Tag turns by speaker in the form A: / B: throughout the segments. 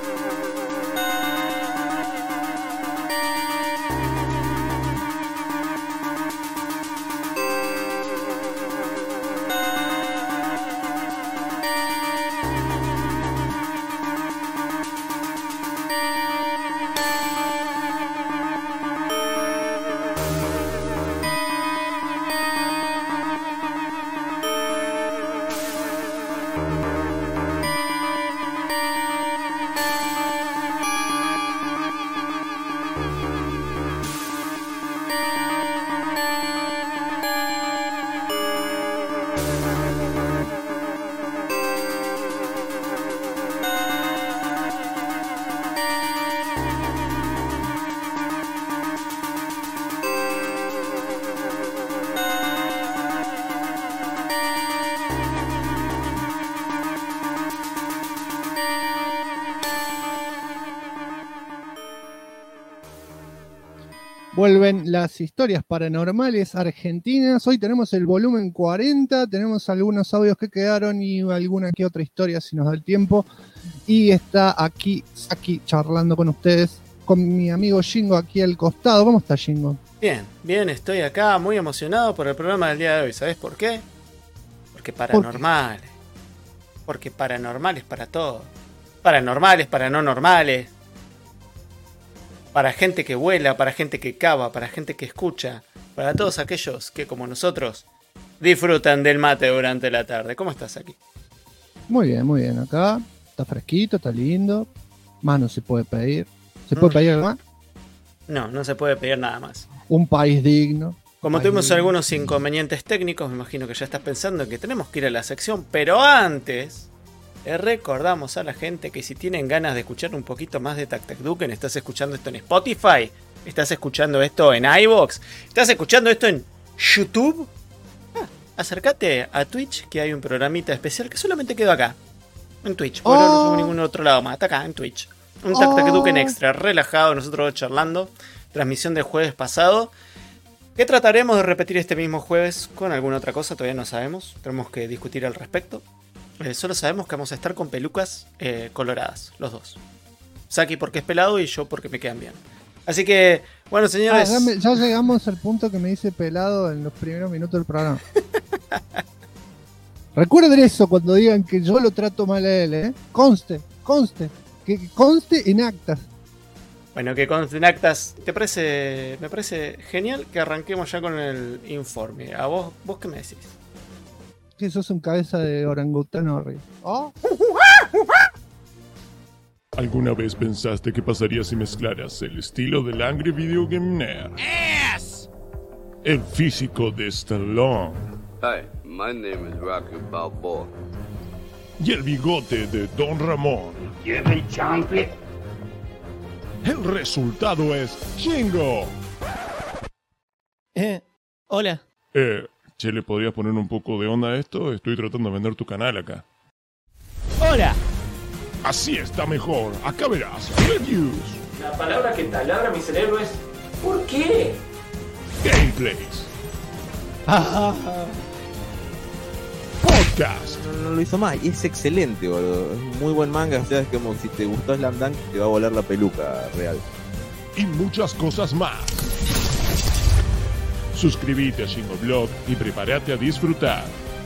A: Vuelven las historias paranormales argentinas. Hoy tenemos el volumen 40, tenemos algunos audios que quedaron y alguna que otra historia si nos da el tiempo. Y está aquí Saki charlando con ustedes, con mi amigo Shingo aquí al costado. ¿Cómo está, Shingo?
B: Bien, estoy acá muy emocionado por el programa del día de hoy. ¿Sabes por qué? Porque paranormales. Porque paranormales para todo. Paranormales para no normales. Para gente que vuela, para gente que cava, para gente que escucha, para todos aquellos que, como nosotros, disfrutan del mate durante la tarde. ¿Cómo estás aquí?
A: Muy bien. Acá está fresquito, está lindo. Más no se puede pedir. ¿Se puede pedir algo más?
B: No se puede pedir nada más.
A: Un país digno.
B: Como tuvimos algunos inconvenientes técnicos, me imagino que ya estás pensando en que tenemos que ir a la sección, pero antes... recordamos a la gente que si tienen ganas de escuchar un poquito más de Tac Tac Duken, estás escuchando esto en Spotify, estás escuchando esto en iVoox, estás escuchando esto en YouTube, acércate a Twitch, que hay un programita especial que solamente quedó acá, en Twitch, porque no subo ningún otro lado más, está acá en Twitch, un Tac Tac Duken extra, relajado, nosotros charlando, transmisión del jueves pasado, que trataremos de repetir este mismo jueves con alguna otra cosa, todavía no sabemos, tenemos que discutir al respecto. Solo sabemos que vamos a estar con pelucas coloradas, los dos. Saki porque es pelado y yo porque me quedan bien. Así que, bueno, señores...
A: ya llegamos al punto que me dice pelado en los primeros minutos del programa. Recuerden eso cuando digan que yo lo trato mal a él, ¿eh? Conste. Que conste en actas.
B: Bueno, que conste en actas. Me parece genial que arranquemos ya con el informe. ¿A vos qué me decís?
A: Que sos un cabeza de orangután horrible. ¿Oh?
C: ¿Alguna vez pensaste qué pasaría si mezclaras el estilo del Angry Video Game Nerd?
D: Yes!
C: El físico de Stallone.
E: Hi, my name is Rocky Balboa.
C: Y el bigote de Don Ramón.
D: ¿Quieren chanfle?
C: El resultado es Shingo.
F: Hola.
C: Che, ¿le podrías poner un poco de onda a esto? Estoy tratando de vender tu canal acá.
F: ¡Hola!
C: Así está mejor. Acá verás. Reviews.
B: La palabra que taladra mi cerebro es... ¿por qué?
C: Gameplays. Podcast.
G: No lo hizo mal y es excelente, boludo. Es muy buen manga. O sea, es como si te gustó Slam Dunk, te va a volar la peluca real.
C: Y muchas cosas más. Suscríbete a Shingo Blog y prepárate a disfrutar.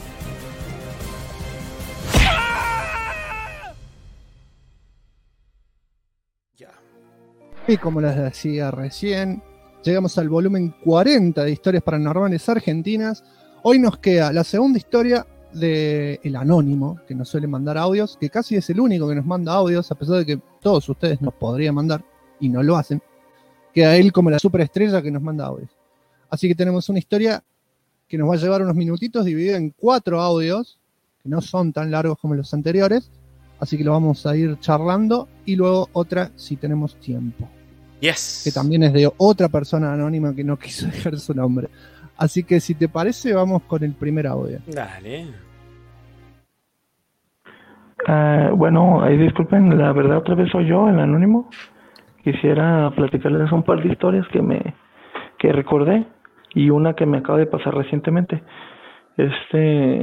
B: Ya.
A: Y como les decía recién, llegamos al volumen 40 de historias paranormales argentinas. Hoy nos queda la segunda historia de El Anónimo, que nos suele mandar audios, que casi es el único que nos manda audios, a pesar de que todos ustedes nos podrían mandar, y no lo hacen. Queda él como la superestrella que nos manda audios. Así que tenemos una historia que nos va a llevar unos minutitos, dividida en 4 audios, que no son tan largos como los anteriores, así que lo vamos a ir charlando, y luego otra si tenemos tiempo.
B: Yes.
A: Que también es de otra persona anónima que no quiso dejar su nombre. Así que si te parece, vamos con el primer audio.
B: Dale.
H: Bueno, disculpen, la verdad otra vez soy yo, el anónimo. Quisiera platicarles un par de historias que recordé y una que me acaba de pasar recientemente.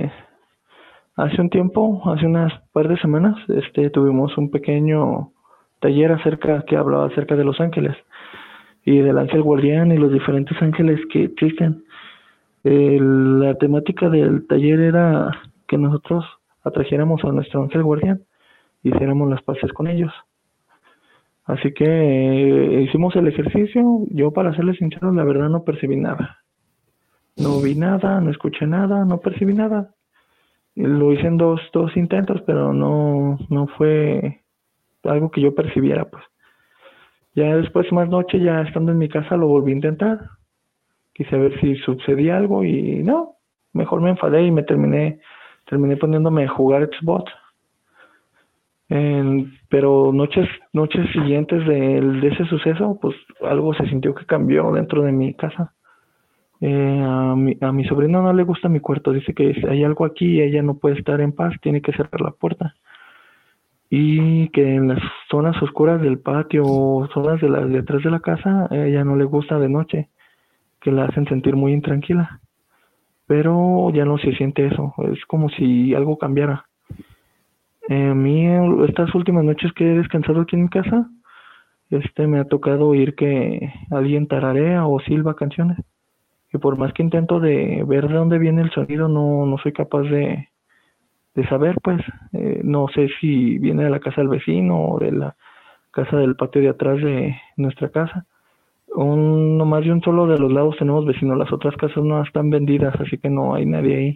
H: Hace un tiempo, hace unas par de semanas, tuvimos un pequeño taller que hablaba acerca de los ángeles y del ángel guardián y los diferentes ángeles que existen. La temática del taller era que nosotros atrajéramos a nuestro ángel guardián, hiciéramos las paces con ellos. Así que hicimos el ejercicio. Yo, para serles sincero, la verdad no percibí nada. No vi nada, no escuché nada, no percibí nada. Lo hice en dos intentos, pero no fue algo que yo percibiera, pues. Ya después, más noche, ya estando en mi casa, lo volví a intentar. Quise ver si sucedía algo y no. Mejor me enfadé y me terminé poniéndome a jugar Xbox. Pero noches siguientes de ese suceso, pues algo se sintió que cambió dentro de mi casa. A mi sobrino no le gusta mi cuarto. Dice que hay algo aquí y ella no puede estar en paz, tiene que cerrar la puerta. Y que en las zonas oscuras del patio o zonas de atrás de la casa, a ella no le gusta de noche, que la hacen sentir muy intranquila. Pero ya no se siente eso, es como si algo cambiara. A mí, estas últimas noches que he descansado aquí en mi casa, me ha tocado oír que alguien tararea o silba canciones. Y por más que intento de ver de dónde viene el sonido, no soy capaz de saber, pues. No sé si viene de la casa del vecino o de la casa del patio de atrás de nuestra casa. Nomás de un solo de los lados tenemos vecinos, las otras casas no están vendidas, así que no hay nadie ahí.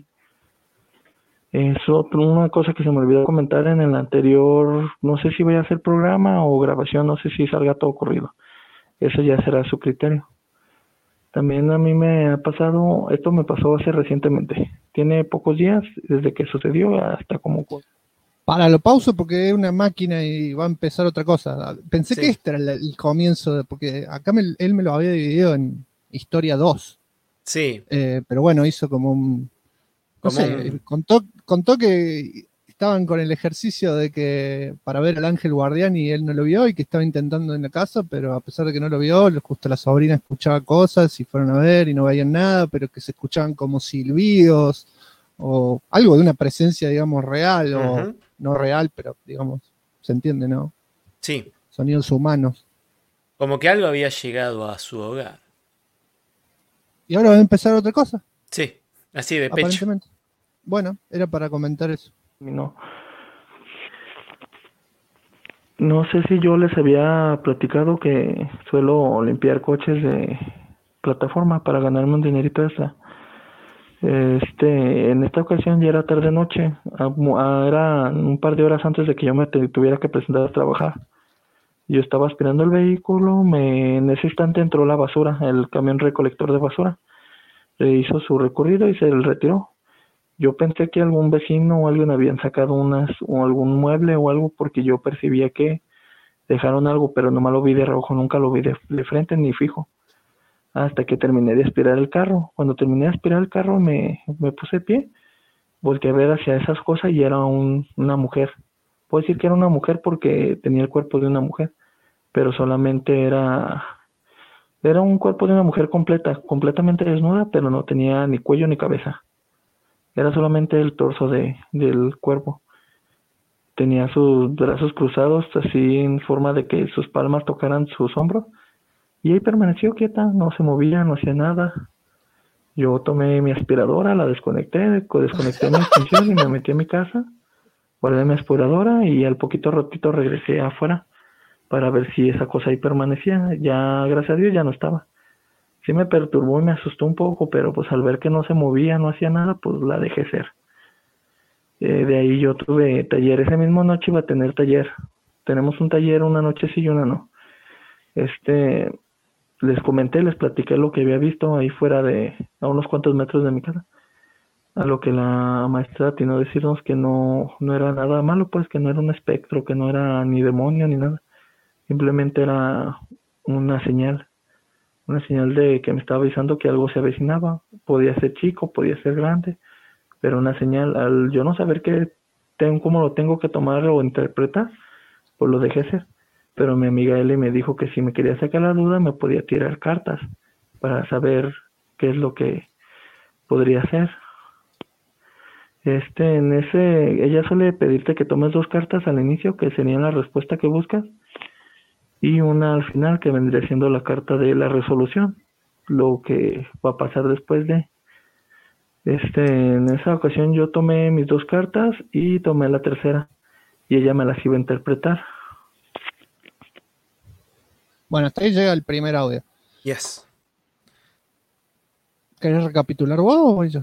H: Eso, una cosa que se me olvidó comentar en el anterior, no sé si voy a hacer programa o grabación, no sé si salga todo corrido. Eso ya será su criterio. También a mí me ha pasado, esto me pasó hace recientemente. Tiene pocos días desde que sucedió hasta como...
A: Para, lo pauso porque es una máquina y va a empezar otra cosa. Pensé
B: Sí.
A: que este era el comienzo, porque acá él me lo había dividido en historia 2.
B: Sí.
A: Pero bueno, hizo como un... No
B: Como
A: sé,
B: un-
A: contó que estaban con el ejercicio de que para ver al ángel guardián y él no lo vio y que estaba intentando en la casa, pero a pesar de que no lo vio, justo la sobrina escuchaba cosas y fueron a ver y no veían nada, pero que se escuchaban como silbidos o algo de una presencia, digamos, real o
B: Ujú.
A: no real, pero digamos, se entiende, ¿no?
B: Sí.
A: Sonidos humanos.
B: Como que algo había llegado a su hogar.
A: Y ahora va a empezar otra cosa,
B: Sí. Así de pecho.
A: aparentemente. Bueno, era para comentar eso.
H: No sé si yo les había platicado que suelo limpiar coches de plataforma para ganarme un dinerito extra. En esta ocasión ya era tarde noche, era un par de horas antes de que yo me tuviera que presentar a trabajar. Yo estaba aspirando el vehículo, en ese instante entró la basura, el camión recolector de basura. Le hizo su recorrido y se le retiró. Yo pensé que algún vecino o alguien habían sacado o algún mueble o algo, porque yo percibía que dejaron algo, pero nomás lo vi de rojo, nunca lo vi de frente ni fijo. Hasta que terminé de aspirar el carro. Cuando terminé de aspirar el carro me puse de pie, volteé a ver hacia esas cosas y era una mujer. Puedo decir que era una mujer porque tenía el cuerpo de una mujer, pero solamente era un cuerpo de una mujer completamente desnuda, pero no tenía ni cuello ni cabeza. Era solamente el torso del cuerpo. Tenía sus brazos cruzados, así en forma de que sus palmas tocaran sus hombros. Y ahí permaneció quieta, no se movía, no hacía nada. Yo tomé mi aspiradora, la desconecté mi extensión y me metí a mi casa. Guardé mi aspiradora y al poquito ratito regresé afuera para ver si esa cosa ahí permanecía. Ya, gracias a Dios, ya no estaba. Sí me perturbó y me asustó un poco, pero pues al ver que no se movía, no hacía nada, pues la dejé ser. De ahí yo tuve taller. Esa misma noche iba a tener taller. Tenemos un taller una noche sí y una no. Les comenté, les platiqué lo que había visto ahí fuera a unos cuantos metros de mi casa. A lo que la maestra atinó a decirnos que no era nada malo, pues que no era un espectro, que no era ni demonio ni nada. Simplemente era una señal de que me estaba avisando que algo se avecinaba. Podía ser chico, podía ser grande, pero una señal. Al yo no saber cómo lo tengo que tomar o interpretar, pues lo dejé ser. Pero mi amiga Eli me dijo que si me quería sacar la duda me podía tirar cartas para saber qué es lo que podría hacer. Ella suele pedirte que tomes 2 cartas al inicio, que serían la respuesta que buscas, y una al final que vendría siendo la carta de la resolución, lo que va a pasar después de. En esa ocasión yo tomé mis 2 cartas y tomé la tercera y ella me las iba a interpretar.
A: Bueno, hasta ahí llega el primer audio.
B: Yes.
A: ¿Querés recapitular vos o yo?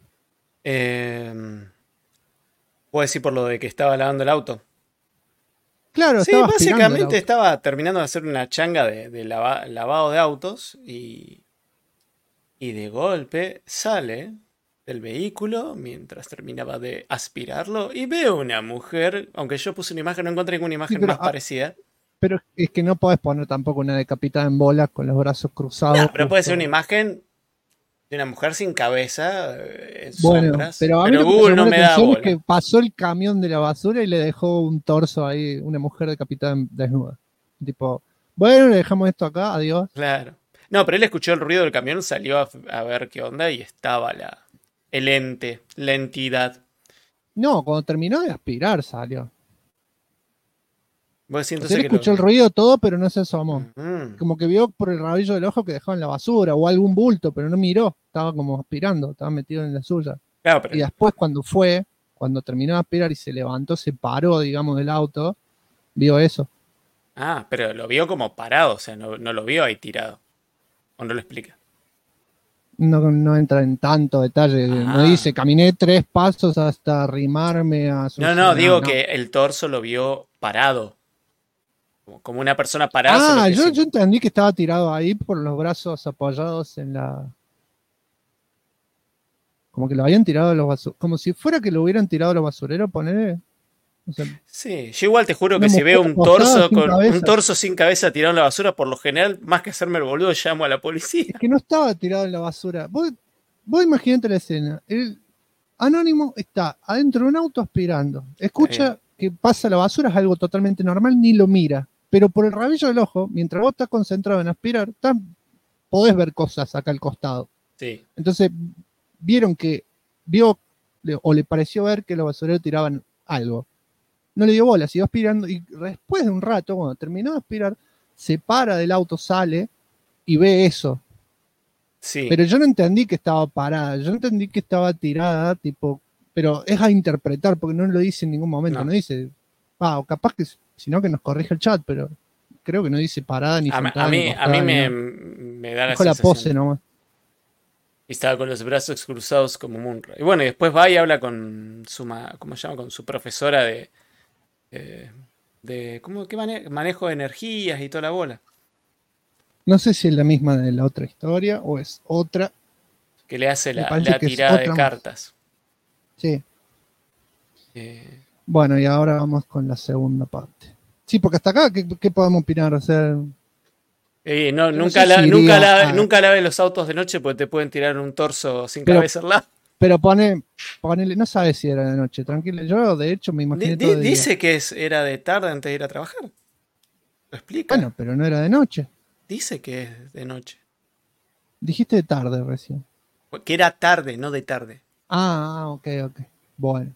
B: ¿Puedo decir por lo de que estaba lavando el auto?
A: Claro,
B: Sí,
A: estaba aspirando el
B: básicamente
A: auto.
B: estaba terminando de hacer una changa de lavado de autos y de golpe sale del vehículo mientras terminaba de aspirarlo y veo una mujer, aunque yo puse una imagen, no encontré ninguna imagen
A: pero,
B: más parecida.
A: Pero es que no podés poner tampoco una decapitada en bola con los brazos cruzados.
B: No, pero puede
A: justo.
B: ser una imagen de una mujer sin cabeza, en
A: Bueno,
B: sombras.
A: pero a mí
B: Pero
A: lo que me
B: Google
A: llamó
B: no
A: la
B: me da
A: atención es
B: bola.
A: que pasó el camión de la basura y le dejó un torso ahí, una mujer decapitada desnuda. Tipo, bueno, le dejamos esto acá, adiós.
B: Claro. No, pero él escuchó el ruido del camión, salió a ver qué onda y estaba el ente, la entidad.
A: No, cuando terminó de aspirar salió.
B: Vos decís
A: O sea,
B: entonces
A: él
B: que
A: escuchó el ruido todo, pero no se asomó.
B: Mm.
A: Como que vio por el rabillo del ojo que dejaba en la basura o algún bulto, pero no miró. Estaba como aspirando, estaba metido en la suya.
B: Claro, pero
A: Y después cuando terminó de aspirar y se levantó, se paró, digamos, del auto, vio eso.
B: pero lo vio como parado, o sea, no lo vio ahí tirado. ¿O no lo explica?
A: No entra en tanto detalle.
B: Ah.
A: No dice, caminé 3 pasos hasta arrimarme a su...
B: No, digo que el torso lo vio parado. Como una persona parada.
A: yo entendí que estaba tirado ahí por los brazos apoyados en la... Como que lo habían tirado a los basureros. Como si fuera que lo hubieran tirado a los basureros, poner. O sea,
B: Sí, yo igual te juro
A: una
B: que si
A: mujer
B: veo un
A: acostada
B: torso
A: sin
B: con
A: cabeza.
B: un torso sin cabeza tirado en la basura, por lo general, más que hacerme el boludo, llamo a la policía.
A: es que no estaba tirado en la basura. Vos imaginate la escena. El anónimo está adentro de un auto aspirando. Escucha que pasa la basura, es algo totalmente normal, ni lo mira. Pero por el rabillo del ojo, mientras vos estás concentrado en aspirar, podés ver cosas acá al costado.
B: Sí.
A: Entonces, vio o le pareció ver que los basureros tiraban algo. No le dio bola, siguió aspirando y después de un rato, cuando terminó de aspirar, se para del auto, sale y ve eso.
B: Sí.
A: Pero yo no entendí que estaba parada, yo entendí que estaba tirada, tipo, pero es a interpretar porque no lo dice en ningún momento, no dice, o capaz que, si no que nos corrija el chat, pero creo que no dice parada ni sentada.
B: A mí
A: acostada,
B: me da la
A: dijo la
B: sensación.
A: pose nomás.
B: Y estaba con los brazos cruzados como Munra. Y bueno, y después va y habla con su, ¿cómo se llama? Con su profesora de ¿cómo, qué manejo de energías y toda la bola.
A: No sé si es la misma de la otra historia o es otra.
B: Que le hace
A: Me
B: la
A: parece que es
B: tirada de
A: otra más.
B: cartas.
A: Sí. Bueno, y ahora vamos con la segunda parte. Sí, porque hasta acá, ¿qué podemos opinar? O sea,
B: nunca lave los autos de noche porque te pueden tirar un torso sin cabeza al lado.
A: Pero ponele, no sabes si era de noche, tranquilo. Yo, de hecho, me imaginé todo de
B: Dice
A: día.
B: que era de tarde antes de ir a trabajar. Lo explica.
A: Bueno, pero no era de noche.
B: Dice que es de noche.
A: Dijiste de tarde recién.
B: Que era tarde, no de tarde.
A: Ok. Bueno.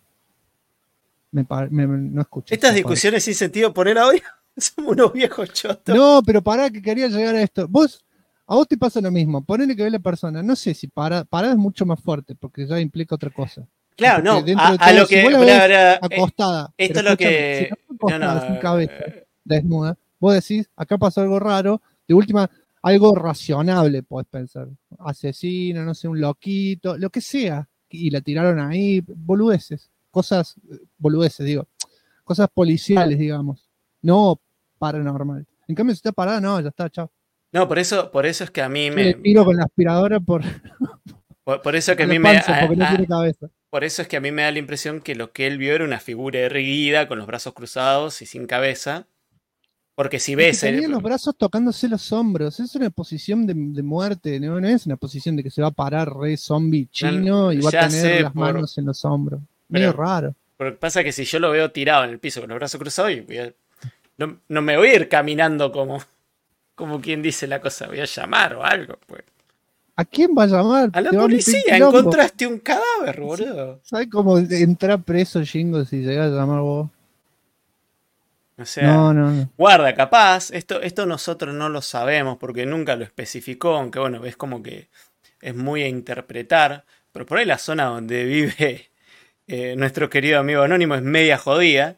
A: No escuché.
B: Estas discusiones sin sentido poner audio. Somos unos viejos chotos.
A: No, pero pará que quería llegar a esto. A vos te pasa lo mismo. Ponele que ve la persona. No sé si parada es mucho más fuerte porque ya implica otra cosa.
B: Claro,
A: Porque
B: no.
A: dentro de
B: A
A: todo,
B: lo
A: si
B: que.
A: vos la ves acostada.
B: Esto
A: pero
B: es lo que.
A: escúchame, si no está acostada sin cabeza, desnuda, vos decís, acá pasó algo raro. De última, algo racionable, podés pensar. Asesino, no sé, un loquito, lo que sea. Y la tiraron ahí, boludeces. Boludeces, digo. Cosas policiales, digamos. No paranormal. En cambio, si está parada, no, ya está, chao.
B: No, por eso es que a mí
A: Le tiro con la aspiradora por
B: eso que a mí
A: porque no tiene cabeza.
B: Por eso es que a mí me da la impresión que lo que él vio era una figura erguida con los brazos cruzados y sin cabeza. Porque si ves...
A: Tenía los brazos tocándose los hombros. Es una posición de muerte, no es una posición de que se va a parar re zombie chino y va a tener las manos en los hombros. Medio raro.
B: Pero pasa que si yo lo veo tirado en el piso con los brazos cruzados, no me voy a ir caminando como quien dice la cosa. Voy a llamar o algo, pues.
A: ¿A quién va a llamar?
B: A la policía, encontraste un cadáver, boludo.
A: ¿Sabes cómo entrar preso, Jingo, si llegás a llamar vos?
B: O sea,
A: No.
B: guarda, capaz, esto nosotros no lo sabemos porque nunca lo especificó, aunque bueno, es como que es muy a interpretar, pero por ahí la zona donde vive nuestro querido amigo Anónimo es media jodida.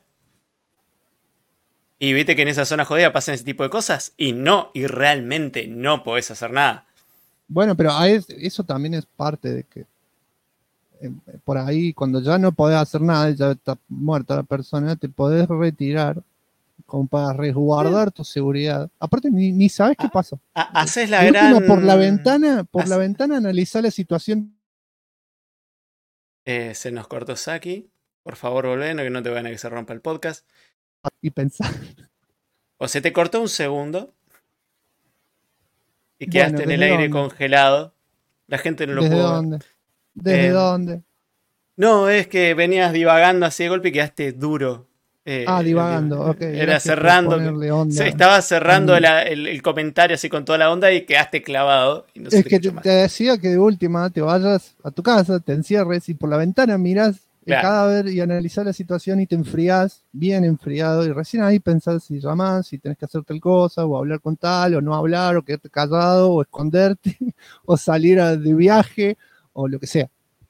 B: Y viste que en esa zona jodida pasan ese tipo de cosas y realmente no podés hacer nada.
A: Bueno, pero eso también es parte de que por ahí cuando ya no podés hacer nada, ya está muerta la persona, te podés retirar como para resguardar tu seguridad. Aparte ni sabes qué pasa.
B: Haces la
A: De última,
B: gran...
A: por la ventana analizar la situación.
B: Se nos cortó Saki. Por favor, volvé, que no te vayan a que se rompa el podcast.
A: Y pensar.
B: O se te cortó un segundo y quedaste
A: Bueno,
B: en el aire
A: ¿dónde?
B: congelado. La gente no lo
A: ¿Desde
B: pudo ver.
A: dónde? ¿Desde dónde?
B: No, es que venías divagando así de golpe y quedaste duro.
A: Divagando, ok.
B: Era
A: Gracias por
B: cerrando.
A: ponerle onda.
B: Estaba cerrando el comentario así con toda la onda y quedaste clavado. Y no se
A: Es
B: te
A: que
B: escuchó más.
A: te decía que de última te vayas a tu casa, te encierres y por la ventana mirás el
B: Claro.
A: cadáver y analizás la situación y te enfriás, bien enfriado, y recién ahí pensás si llamás, si tenés que hacer tal cosa, o hablar con tal, o no hablar, o quedarte callado, o esconderte, o salir de viaje, o lo que sea.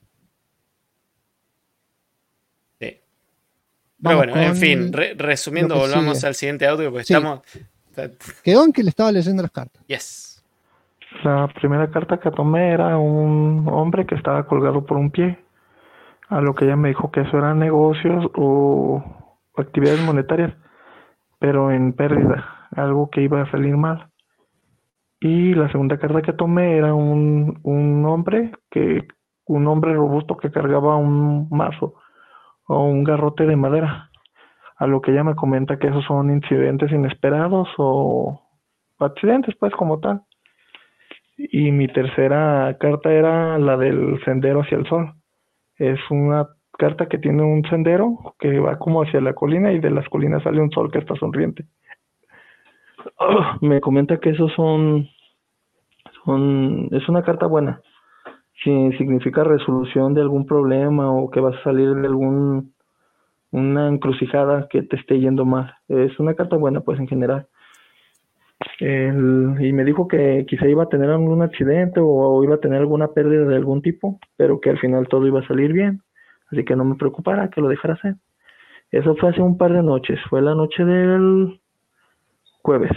B: Sí. Pero
A: Vamos
B: bueno, en
A: con
B: fin, resumiendo,
A: lo que
B: volvamos
A: sigue.
B: al siguiente audio porque
A: Sí.
B: estamos...
A: Quedó en que le estaba leyendo las cartas.
B: Yes.
H: La primera carta que tomé era un hombre que estaba colgado por un pie. A lo que ella me dijo que eso eran negocios o actividades monetarias, pero en pérdida, algo que iba a salir mal. Y la segunda carta que tomé era un hombre robusto que cargaba un mazo o un garrote de madera. A lo que ella me comenta que esos son incidentes inesperados o accidentes, pues, como tal. Y mi tercera carta era la del sendero hacia el sol. Es una carta que tiene un sendero que va como hacia la colina y de las colinas sale un sol que está sonriente. Me comenta que esos es una carta buena. Si significa resolución de algún problema o que vas a salir de una encrucijada que te esté yendo mal. Es una carta buena, pues, en general. Y me dijo que quizá iba a tener algún accidente o iba a tener alguna pérdida de algún tipo, pero que al final todo iba a salir bien. Así que no me preocupara, que lo dejara hacer. Eso fue hace un par de noches. Fue la noche del jueves.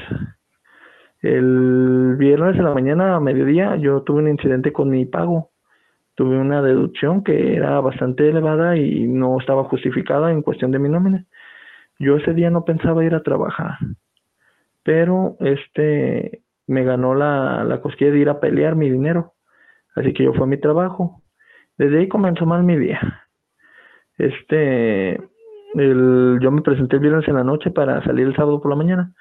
H: El viernes en la mañana a mediodía yo tuve un incidente con mi pago. Tuve una deducción que era bastante elevada y no estaba justificada en cuestión de mi nómina. Yo ese día no pensaba ir a trabajar, pero me ganó la cosquilla de ir a pelear mi dinero. Así que yo fui a mi trabajo. Desde ahí comenzó mal mi día. Yo me presenté el viernes en la noche para salir el sábado por la mañana.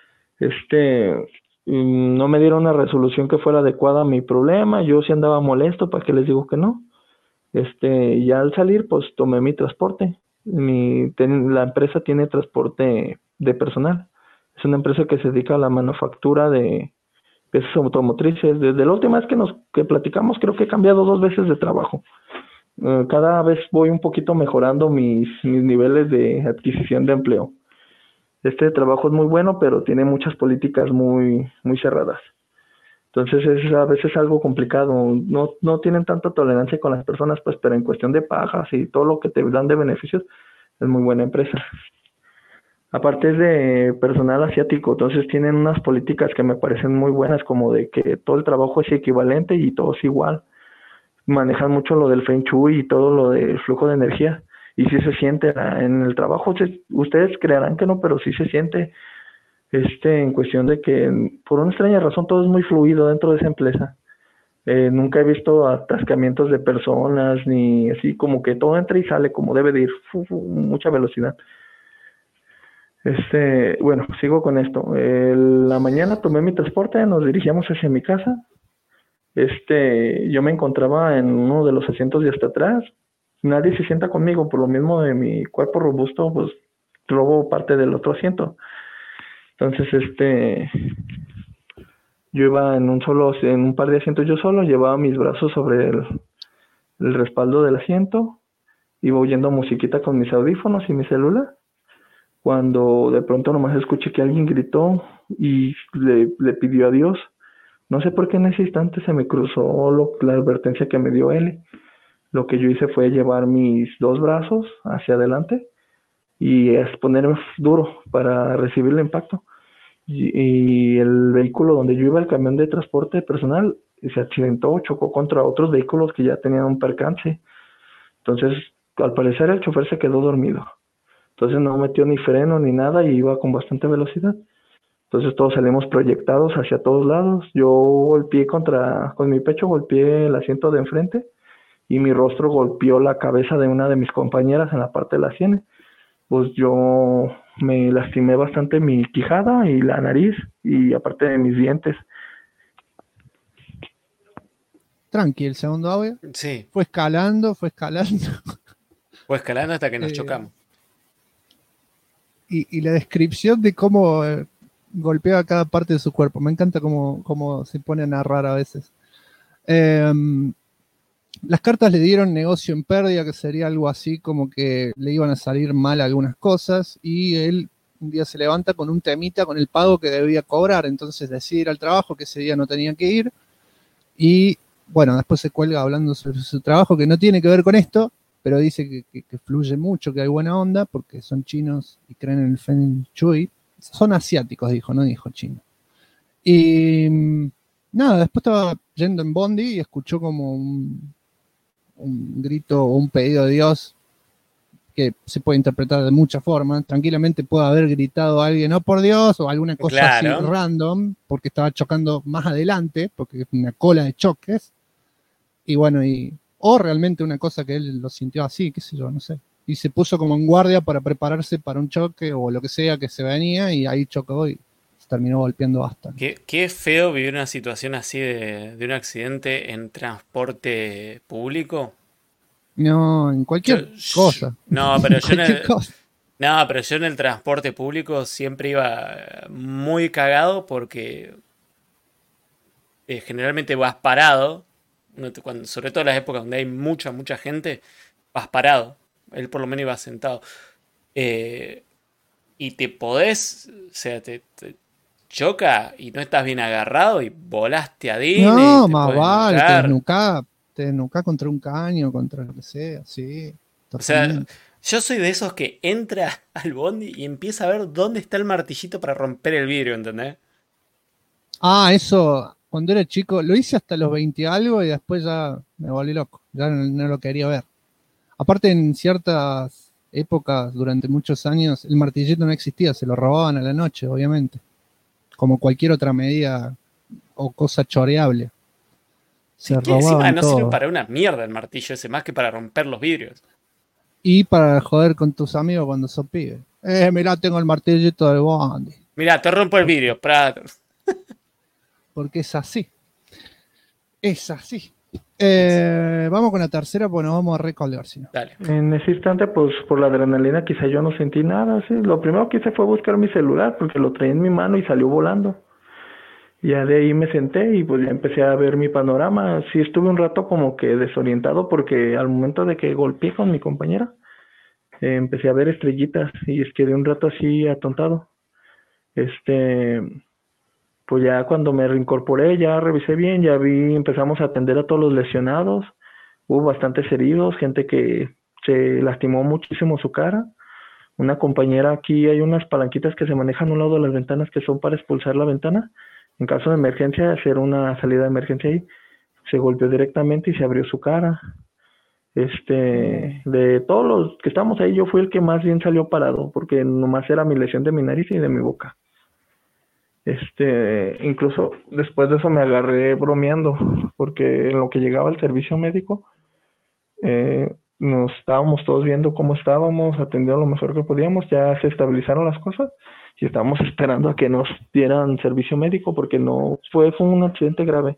H: No me dieron una resolución que fuera adecuada a mi problema. Yo sí andaba molesto, ¿para qué les digo que no? Ya al salir, pues tomé mi transporte. La empresa tiene transporte de personal. Es una empresa que se dedica a la manufactura de piezas automotrices. Desde la última vez que platicamos, creo que he cambiado 2 veces de trabajo. Cada vez voy un poquito mejorando mis niveles de adquisición de empleo. Este trabajo es muy bueno, pero tiene muchas políticas muy, muy cerradas. Entonces es a veces algo complicado. No tienen tanta tolerancia con las personas, pues, pero en cuestión de pagas y todo lo que te dan de beneficios, es muy buena empresa. Aparte es de personal asiático, entonces tienen unas políticas que me parecen muy buenas, como de que todo el trabajo es equivalente y todo es igual. Manejan mucho lo del Feng Shui y todo lo del flujo de energía. Y sí se siente en el trabajo. Ustedes creerán que no, pero sí se siente en cuestión de que por una extraña razón todo es muy fluido dentro de esa empresa. Nunca he visto atascamientos de personas ni así, como que todo entra y sale como debe de ir, mucha velocidad. Bueno, sigo con esto. La mañana tomé mi transporte, nos dirigíamos hacia mi casa. Yo me encontraba en uno de los asientos de hasta atrás. Nadie se sienta conmigo, por lo mismo de mi cuerpo robusto, pues robo parte del otro asiento. Entonces, yo iba en un par de asientos yo solo, llevaba mis brazos sobre el respaldo del asiento, iba oyendo musiquita con mis audífonos y mi celular. cuando de pronto nomás escuché que alguien gritó y le pidió a Dios. No sé por qué en ese instante se me cruzó la advertencia que me dio él. Lo que yo hice fue llevar mis dos brazos hacia adelante y ponerme duro para recibir el impacto. Y el vehículo donde yo iba, el camión de transporte personal, se accidentó, chocó contra otros vehículos que ya tenían un percance. Entonces, al parecer el chofer se quedó dormido. Entonces no metió ni freno ni nada y iba con bastante velocidad. Entonces todos salimos proyectados hacia todos lados. Yo golpeé con mi pecho golpeé el asiento de enfrente y mi rostro golpeó la cabeza de una de mis compañeras en la parte de la sien. Pues yo me lastimé bastante mi quijada y la nariz y aparte de mis dientes.
A: Tranqui, el segundo audio.
B: Sí,
A: Fue escalando.
B: fue escalando hasta que nos chocamos.
A: Y la descripción de cómo golpea cada parte de su cuerpo. Me encanta cómo se pone a narrar a veces. Las cartas le dieron negocio en pérdida, que sería algo así como que le iban a salir mal algunas cosas, y él un día se levanta con un temita con el pago que debía cobrar, entonces decide ir al trabajo, que ese día no tenía que ir, y bueno, después se cuelga hablando sobre su trabajo, que no tiene que ver con esto, pero dice que fluye mucho, que hay buena onda, porque son chinos y creen en el Feng Shui. Son asiáticos, dijo, no dijo chino. Y nada, después estaba yendo en Bondi y escuchó como un grito o un pedido de Dios que se puede interpretar de muchas formas. Tranquilamente puede haber gritado a alguien, oh por Dios, o alguna cosa así random, porque estaba chocando más adelante, porque es una cola de choques. Y bueno, o realmente una cosa que él lo sintió así, qué sé yo, no sé. Y se puso como en guardia para prepararse para un choque o lo que sea que se venía, y ahí chocó y se terminó golpeando bastante.
B: Qué feo vivir una situación así de un accidente en transporte público.
A: No, en cualquier cosa.
B: No, pero
A: Cualquier
B: yo en el transporte público siempre iba muy cagado porque generalmente vas parado, sobre todo en las épocas donde hay mucha gente, vas parado. Él por lo menos iba sentado. Y te podés, o sea, te choca y no estás bien agarrado y volaste a Disney.
A: No, más vale, te desnucás contra un caño, contra lo que sea, sí.
B: O sea, yo soy de esos que entra al bondi y empieza a ver dónde está el martillito para romper el vidrio, ¿entendés?
A: Ah, eso, cuando era chico, lo hice hasta los 20 y algo y después ya me volví loco, ya no lo quería ver. Aparte, en ciertas épocas, durante muchos años, el martillito no existía, se lo robaban a la noche, obviamente. Como cualquier otra medida o cosa choreable. Se
B: que encima
A: robaban
B: no
A: todo.
B: sirve para una mierda el martillo ese, más que para romper los vidrios.
A: Y para joder con tus amigos cuando sos pibe. Mirá, tengo el martillito del bondi.
B: Mirá, te rompo el vidrio, Prato.
A: Porque es así. Es así. Vamos con la tercera, pues nos vamos a recolgar, si no.
B: Dale.
H: En ese instante, pues por la adrenalina quizá yo no sentí nada, sí. Lo primero que hice fue buscar mi celular porque lo traía en mi mano y salió volando. Ya de ahí me senté y pues ya empecé a ver mi panorama. Sí estuve un rato como que desorientado porque al momento de que golpeé con mi compañera, empecé a ver estrellitas y quedé un rato así atontado. Pues ya cuando me reincorporé, ya revisé bien, ya empezamos a atender a todos los lesionados. Hubo bastantes heridos, gente que se lastimó muchísimo su cara. Una compañera, aquí hay unas palanquitas que se manejan a un lado de las ventanas que son para expulsar la ventana. En caso de emergencia, hacer una salida de emergencia ahí. Se golpeó directamente y se abrió su cara. De todos los que estábamos ahí, yo fui el que más bien salió parado, porque nomás era mi lesión de mi nariz y de mi boca. Incluso después de eso me agarré bromeando, porque en lo que llegaba el servicio médico, nos estábamos todos viendo cómo estábamos, atendiendo lo mejor que podíamos, ya se estabilizaron las cosas y estábamos esperando a que nos dieran servicio médico porque no fue un accidente grave.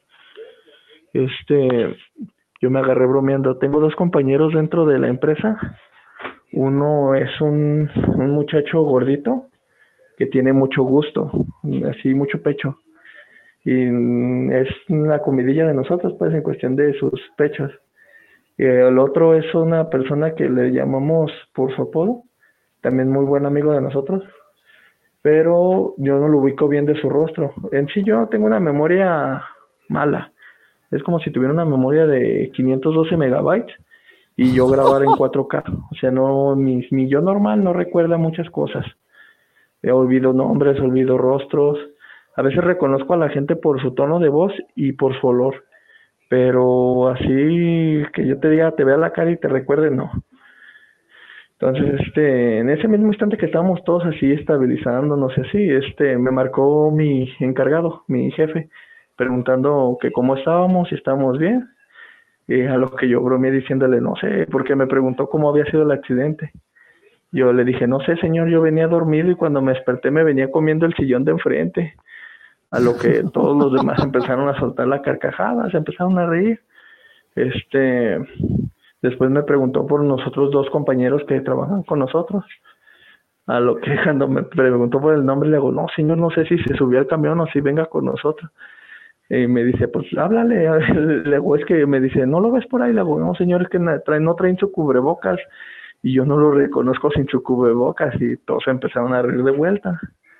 H: Yo me agarré bromeando. Tengo dos compañeros dentro de la empresa. Uno es un muchacho gordito que tiene mucho gusto, así mucho pecho. Y es la comidilla de nosotros, pues, en cuestión de sus pechos. El otro es una persona que le llamamos por su apodo, también muy buen amigo de nosotros, pero yo no lo ubico bien de su rostro. En sí yo tengo una memoria mala, es como si tuviera una memoria de 512 megabytes y yo grabar en 4K, o sea, no, mi yo normal no recuerda muchas cosas. Olvido nombres, olvido rostros, a veces reconozco a la gente por su tono de voz y por su olor, pero así que yo te diga, te vea la cara y te recuerde, no. Entonces, en ese mismo instante que estábamos todos así estabilizándonos y así, me marcó mi encargado, mi jefe, preguntando que cómo estábamos, si estábamos bien, y a lo que yo bromeé diciéndole, no sé, porque me preguntó cómo había sido el accidente. Yo le dije, no sé, señor, yo venía dormido y cuando me desperté me venía comiendo el sillón de enfrente. A lo que todos los demás empezaron a soltar la carcajada, se empezaron a reír. Después me preguntó por nosotros dos compañeros que trabajan con nosotros. A lo que cuando me preguntó por el nombre, le digo, no, señor, no sé si se subió al camión o si venga con nosotros. Y me dice, pues háblale. Le digo, es que me dice, ¿no lo ves por ahí? Le digo, no, señor, es que no traen su cubrebocas. Y yo no lo reconozco sin su cubrebocas. Y todos empezaron a reír de vuelta.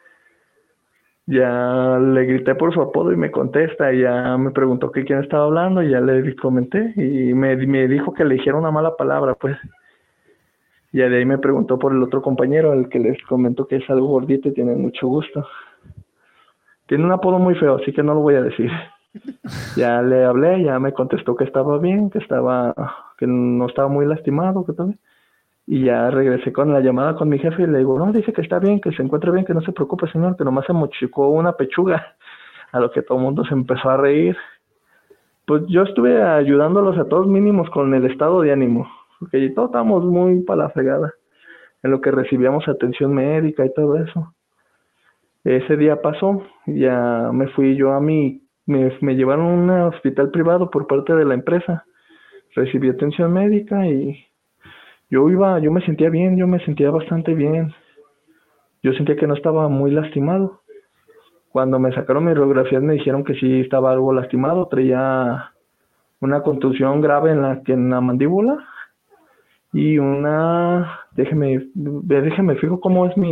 H: Ya le grité por su apodo y me contesta, y ya me preguntó que quién estaba hablando, y ya le comenté, y me dijo que le dijera una mala palabra, pues. Ya de ahí me preguntó por el otro compañero, el que les comentó que es algo gordito y tiene mucho gusto. Tiene un apodo muy feo, así que no lo voy a decir. Ya le hablé, ya me contestó que estaba bien, que no estaba muy lastimado, que todo. Y ya regresé con la llamada con mi jefe y le digo, no, dice que está bien, que se encuentra bien, que no se preocupe, señor, que nomás se mochicó una pechuga. A lo que todo el mundo se empezó a reír. Pues yo estuve ayudándolos a todos mínimos con el estado de ánimo, porque todos estábamos muy para la fregada, en lo que recibíamos atención médica y todo eso. Ese día pasó, ya me fui yo me llevaron a un hospital privado por parte de la empresa. Recibí atención médica y yo me sentía bien, yo me sentía bastante bien. Yo sentía que no estaba muy lastimado. Cuando me sacaron mis radiografías me dijeron que sí estaba algo lastimado, traía una contusión grave en la mandíbula y déjeme fijo cómo es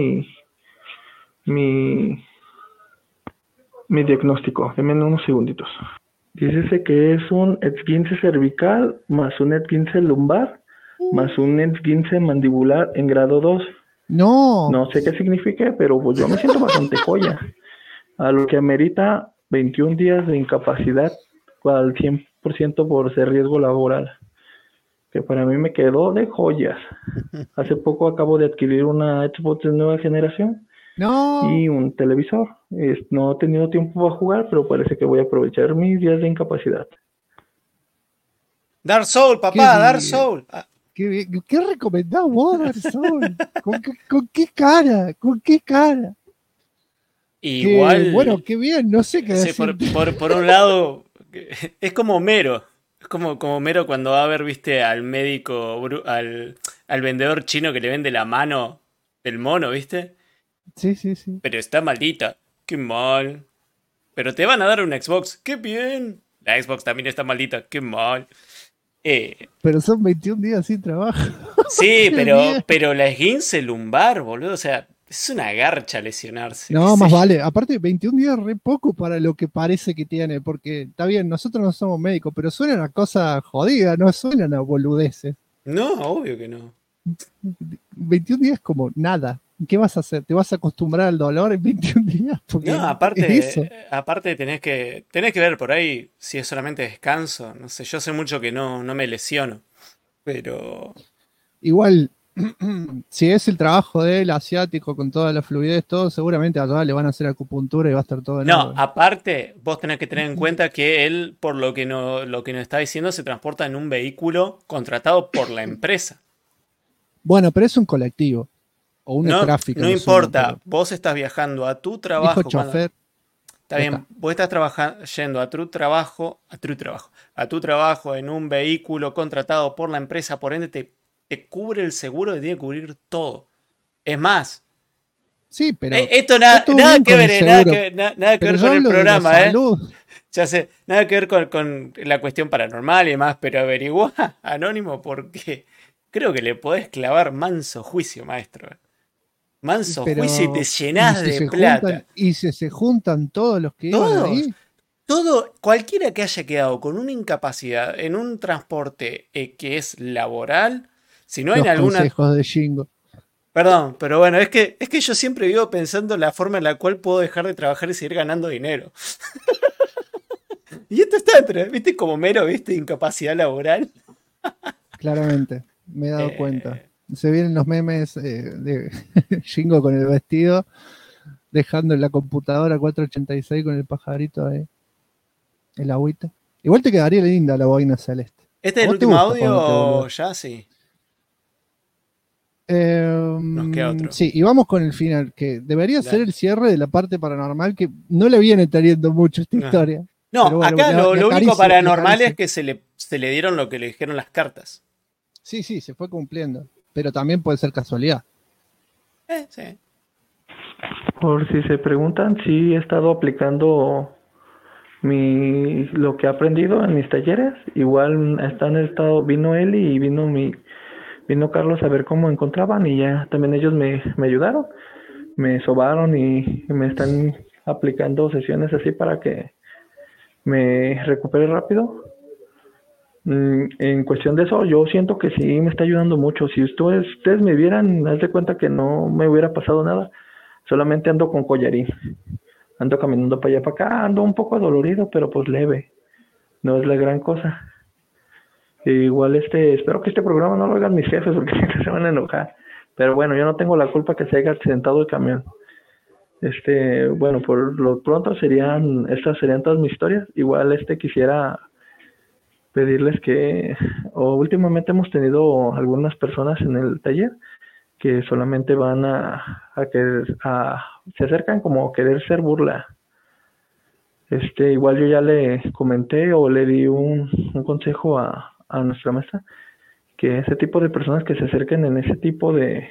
H: mi diagnóstico. Denme unos segunditos. Dice que es un esguince cervical más un esguince lumbar más un esguince mandibular en grado 2.
A: No.
H: No sé qué significa, pero pues yo me siento bastante joya. A lo que amerita 21 días de incapacidad al 100% por ser riesgo laboral. Que para mí me quedó de joyas. Hace poco acabo de adquirir una Xbox de nueva generación.
A: No.
H: Y un televisor. No he tenido tiempo para jugar, pero parece que voy a aprovechar mis días de incapacidad.
B: Dark Soul, papá, Dark Soul.
A: ¿Qué recomendás vos, Dark Soul? ¿Con qué cara? ¿Con qué cara?
B: Igual.
A: Bueno, qué bien, no sé qué
B: sí,
A: decir.
B: por un lado, es como Homero. Es como Homero cuando va a ver, viste, al médico, al vendedor chino que le vende la mano del mono, viste.
A: Sí.
B: Pero está maldita. Qué mal. Pero te van a dar una Xbox. Qué bien. La Xbox también está maldita. Qué mal.
A: Pero son 21 días sin trabajo.
B: Sí, pero la esguince lumbar, boludo. O sea, es una garcha lesionarse.
A: No, más vale. Aparte, 21 días re poco para lo que parece que tiene. Porque está bien, nosotros no somos médicos, pero suenan a cosas jodidas, no suenan a boludeces.
B: No, obvio que no.
A: 21 días como nada. ¿Qué vas a hacer? ¿Te vas a acostumbrar al dolor en 21 días? Porque
B: No, aparte tenés que ver por ahí si es solamente descanso. No sé, yo sé mucho que no me lesiono. Pero
A: igual, si es el trabajo del asiático con toda la fluidez, todo, seguramente allá le van a hacer acupuntura y va a estar todo en orden.
B: Aparte, vos tenés que tener en cuenta que él, por lo que nos está diciendo, se transporta en un vehículo contratado por la empresa.
A: Bueno, pero es un colectivo. O un tráfico.
B: No importa, vos estás viajando a tu trabajo.
A: Dijo chofer.
B: Está bien, vos estás yendo a tu trabajo en un vehículo contratado por la empresa, por ende te cubre el seguro, te tiene que cubrir todo. Es más,
A: sí, pero
B: esto nada que ver con el programa, ya sé, nada que ver con la cuestión paranormal y demás, pero averiguá, Anónimo, porque creo que le podés clavar manso juicio, maestro. Manso
A: Pero,
B: juicio y te llenás
A: ¿y si
B: de
A: se
B: plata.
A: juntan- y si se juntan todos los que iban
B: Todos.
A: ahí?
B: Todo, cualquiera que haya quedado con una incapacidad en un transporte que es laboral, si no hay
A: Los
B: alguna...
A: consejos de Shingo.
B: Perdón, pero bueno, es que yo siempre vivo pensando en la forma en la cual puedo dejar de trabajar y seguir ganando dinero. Y esto está entre, ¿viste? Como mero, ¿viste? Incapacidad laboral.
A: Claramente, me he dado cuenta. Se vienen los memes de Shingo con el vestido, dejando en la computadora 486 con el pajarito ahí, el agüita. Igual te quedaría linda la boina celeste.
B: ¿Este es el
A: ¿Vos te
B: último
A: gusta cuando te
B: audio?
A: volvés?
B: Ya, sí. Nos queda otro.
A: Sí, y vamos con el final, que debería
B: Dale.
A: ser el cierre de la parte paranormal, que no le viene teniendo mucho esta
B: No.
A: historia.
B: No,
A: Pero bueno,
B: acá
A: le
B: lo único
A: acaricio,
B: paranormal
A: le acaricio.
B: es que se le dieron lo que le dijeron las cartas.
A: Sí, se fue cumpliendo. Pero también puede ser casualidad.
B: Sí.
H: Por si se preguntan, sí he estado aplicando lo que he aprendido en mis talleres. Igual vino él y vino Carlos a ver cómo encontraban y ya también ellos me ayudaron, me sobaron y me están aplicando sesiones así para que me recupere rápido. En cuestión de eso, yo siento que sí me está ayudando mucho. Si ustedes me vieran, haz de cuenta que no me hubiera pasado nada. Solamente ando con collarín. Ando caminando para allá para acá, ando un poco dolorido, pero pues leve. No es la gran cosa. Igual espero que este programa no lo oigan mis jefes porque se van a enojar. Pero bueno, yo no tengo la culpa que se haya accidentado el camión. Bueno, por lo pronto estas serían todas mis historias. Igual quisiera pedirles que últimamente hemos tenido algunas personas en el taller que solamente van se acercan como a querer ser burla. Igual yo ya le comenté o le di un consejo a nuestra maestra, que ese tipo de personas que se acerquen en ese tipo de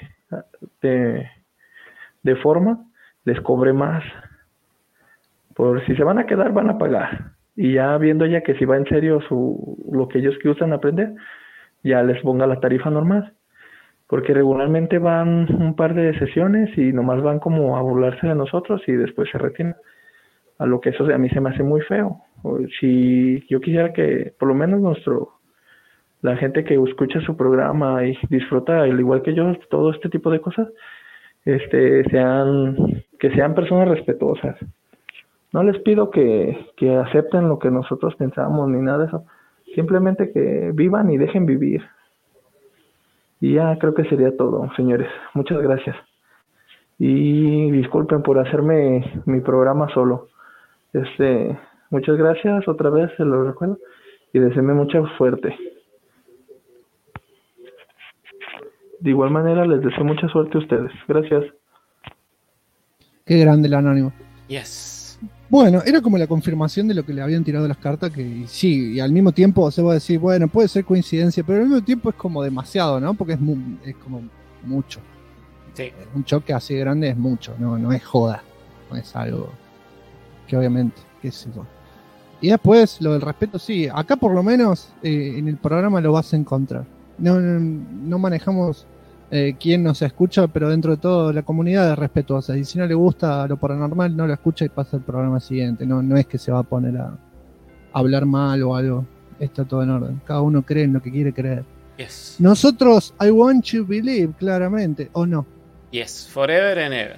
H: forma, les cobre más. Por si se van a quedar, van a pagar. Y ya viendo ya que si va en serio lo que ellos gustan aprender, ya les ponga la tarifa normal. Porque regularmente van un par de sesiones y nomás van como a burlarse de nosotros y después se retiran. A lo que eso a mí se me hace muy feo. Si yo quisiera que por lo menos la gente que escucha su programa y disfruta al igual que yo todo este tipo de cosas, que sean personas respetuosas. No les pido que acepten lo que nosotros pensamos ni nada de eso. Simplemente que vivan y dejen vivir. Y ya creo que sería todo, señores. Muchas gracias. Y disculpen por hacerme mi programa solo. Muchas gracias, otra vez se lo recuerdo. Y deseenme mucha suerte. De igual manera les deseo mucha suerte a ustedes. Gracias.
A: Qué grande el anónimo.
B: Yes.
A: Bueno, era como la confirmación de lo que le habían tirado las cartas, que sí, y al mismo tiempo se va a decir, bueno, puede ser coincidencia, pero al mismo tiempo es como demasiado, ¿no? Porque es como mucho.
B: Sí.
A: Un choque así grande es mucho, no es joda, no es algo que obviamente, qué sé yo. Y después, lo del respeto, sí, acá por lo menos en el programa lo vas a encontrar. No manejamos quién nos escucha, pero dentro de todo la comunidad es respetuosa. Y si no le gusta lo paranormal, no lo escucha y pasa al programa siguiente. No es que se va a poner a hablar mal o algo. Está todo en orden. Cada uno cree en lo que quiere creer.
B: Yes.
A: Nosotros, I want to believe, claramente, ¿o no?
B: Yes, forever and ever.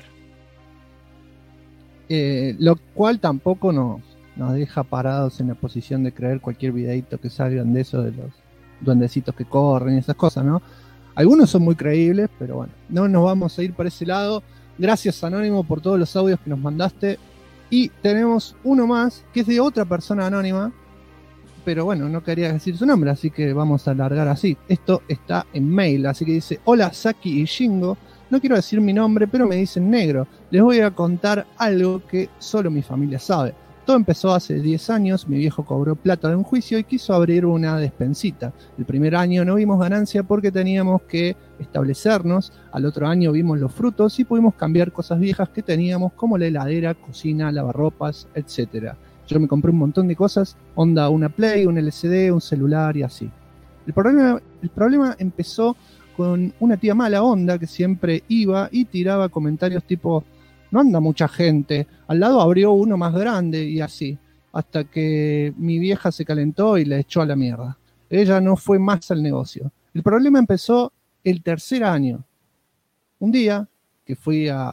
A: Lo cual tampoco nos deja parados en la posición de creer cualquier videito que salgan de eso, de los duendecitos que corren y esas cosas, ¿no? Algunos son muy creíbles, pero bueno, no nos vamos a ir por ese lado. Gracias, Anónimo, por todos los audios que nos mandaste. Y tenemos uno más, que es de otra persona anónima, pero bueno, no quería decir su nombre, así que vamos a alargar así. Esto está en mail, así que dice: hola, Saki y Shingo. No quiero decir mi nombre, pero me dicen negro. Les voy a contar algo que solo mi familia sabe. Todo empezó hace 10 años, mi viejo cobró plata de un juicio y quiso abrir una despensita. El primer año no vimos ganancia porque teníamos que establecernos, al otro año vimos los frutos y pudimos cambiar cosas viejas que teníamos como la heladera, cocina, lavarropas, etc. Yo me compré un montón de cosas, onda una Play, un LCD, un celular y así. El problema empezó con una tía mala onda que siempre iba y tiraba comentarios tipo, no anda mucha gente, al lado abrió uno más grande y así, hasta que mi vieja se calentó y la echó a la mierda. Ella no fue más al negocio. El problema empezó el tercer año. Un día que fui a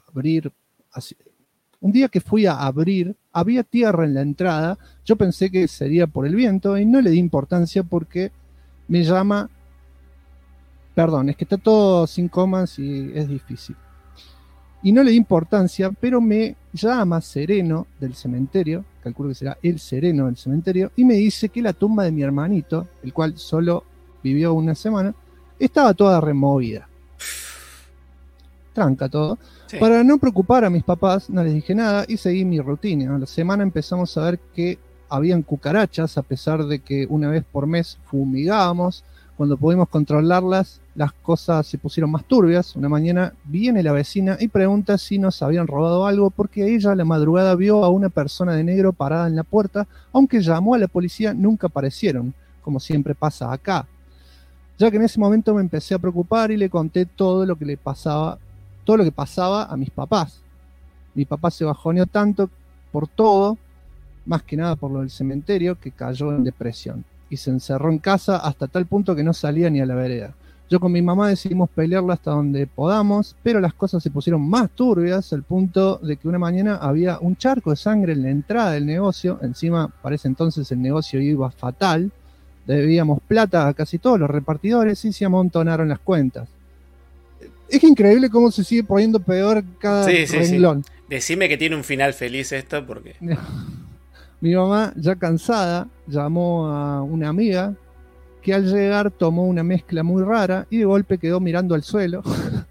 A: abrir, había tierra en la entrada. Yo pensé que sería por el viento y no le di importancia porque me llama... Perdón, es que está todo sin comas y es difícil. Y no le di importancia, pero me llama Sereno del cementerio, calculo que será el Sereno del cementerio, y me dice que la tumba de mi hermanito, el cual solo vivió una semana, estaba toda removida. Tranca todo. Sí. Para no preocupar a mis papás, no les dije nada y seguí mi rutina. A la semana empezamos a ver que habían cucarachas, a pesar de que una vez por mes fumigábamos. Cuando pudimos controlarlas, las cosas se pusieron más turbias. Una mañana viene la vecina y pregunta si nos habían robado algo, porque ella a la madrugada vio a una persona de negro parada en la puerta, aunque llamó a la policía, nunca aparecieron, como siempre pasa acá. Ya que en ese momento me empecé a preocupar y le conté todo lo que pasaba a mis papás. Mi papá se bajoneó tanto por todo, más que nada por lo del cementerio, que cayó en depresión y se encerró en casa hasta tal punto que no salía ni a la vereda. Yo con mi mamá decidimos pelearla hasta donde podamos, pero las cosas se pusieron más turbias al punto de que una mañana había un charco de sangre en la entrada del negocio. Encima, para ese entonces el negocio iba fatal, debíamos plata a casi todos los repartidores y se amontonaron las cuentas. Es increíble cómo se sigue poniendo peor cada renglón.
B: Sí. Decime que tiene un final feliz esto, porque...
A: Mi mamá, ya cansada, llamó a una amiga que al llegar tomó una mezcla muy rara y de golpe quedó mirando al suelo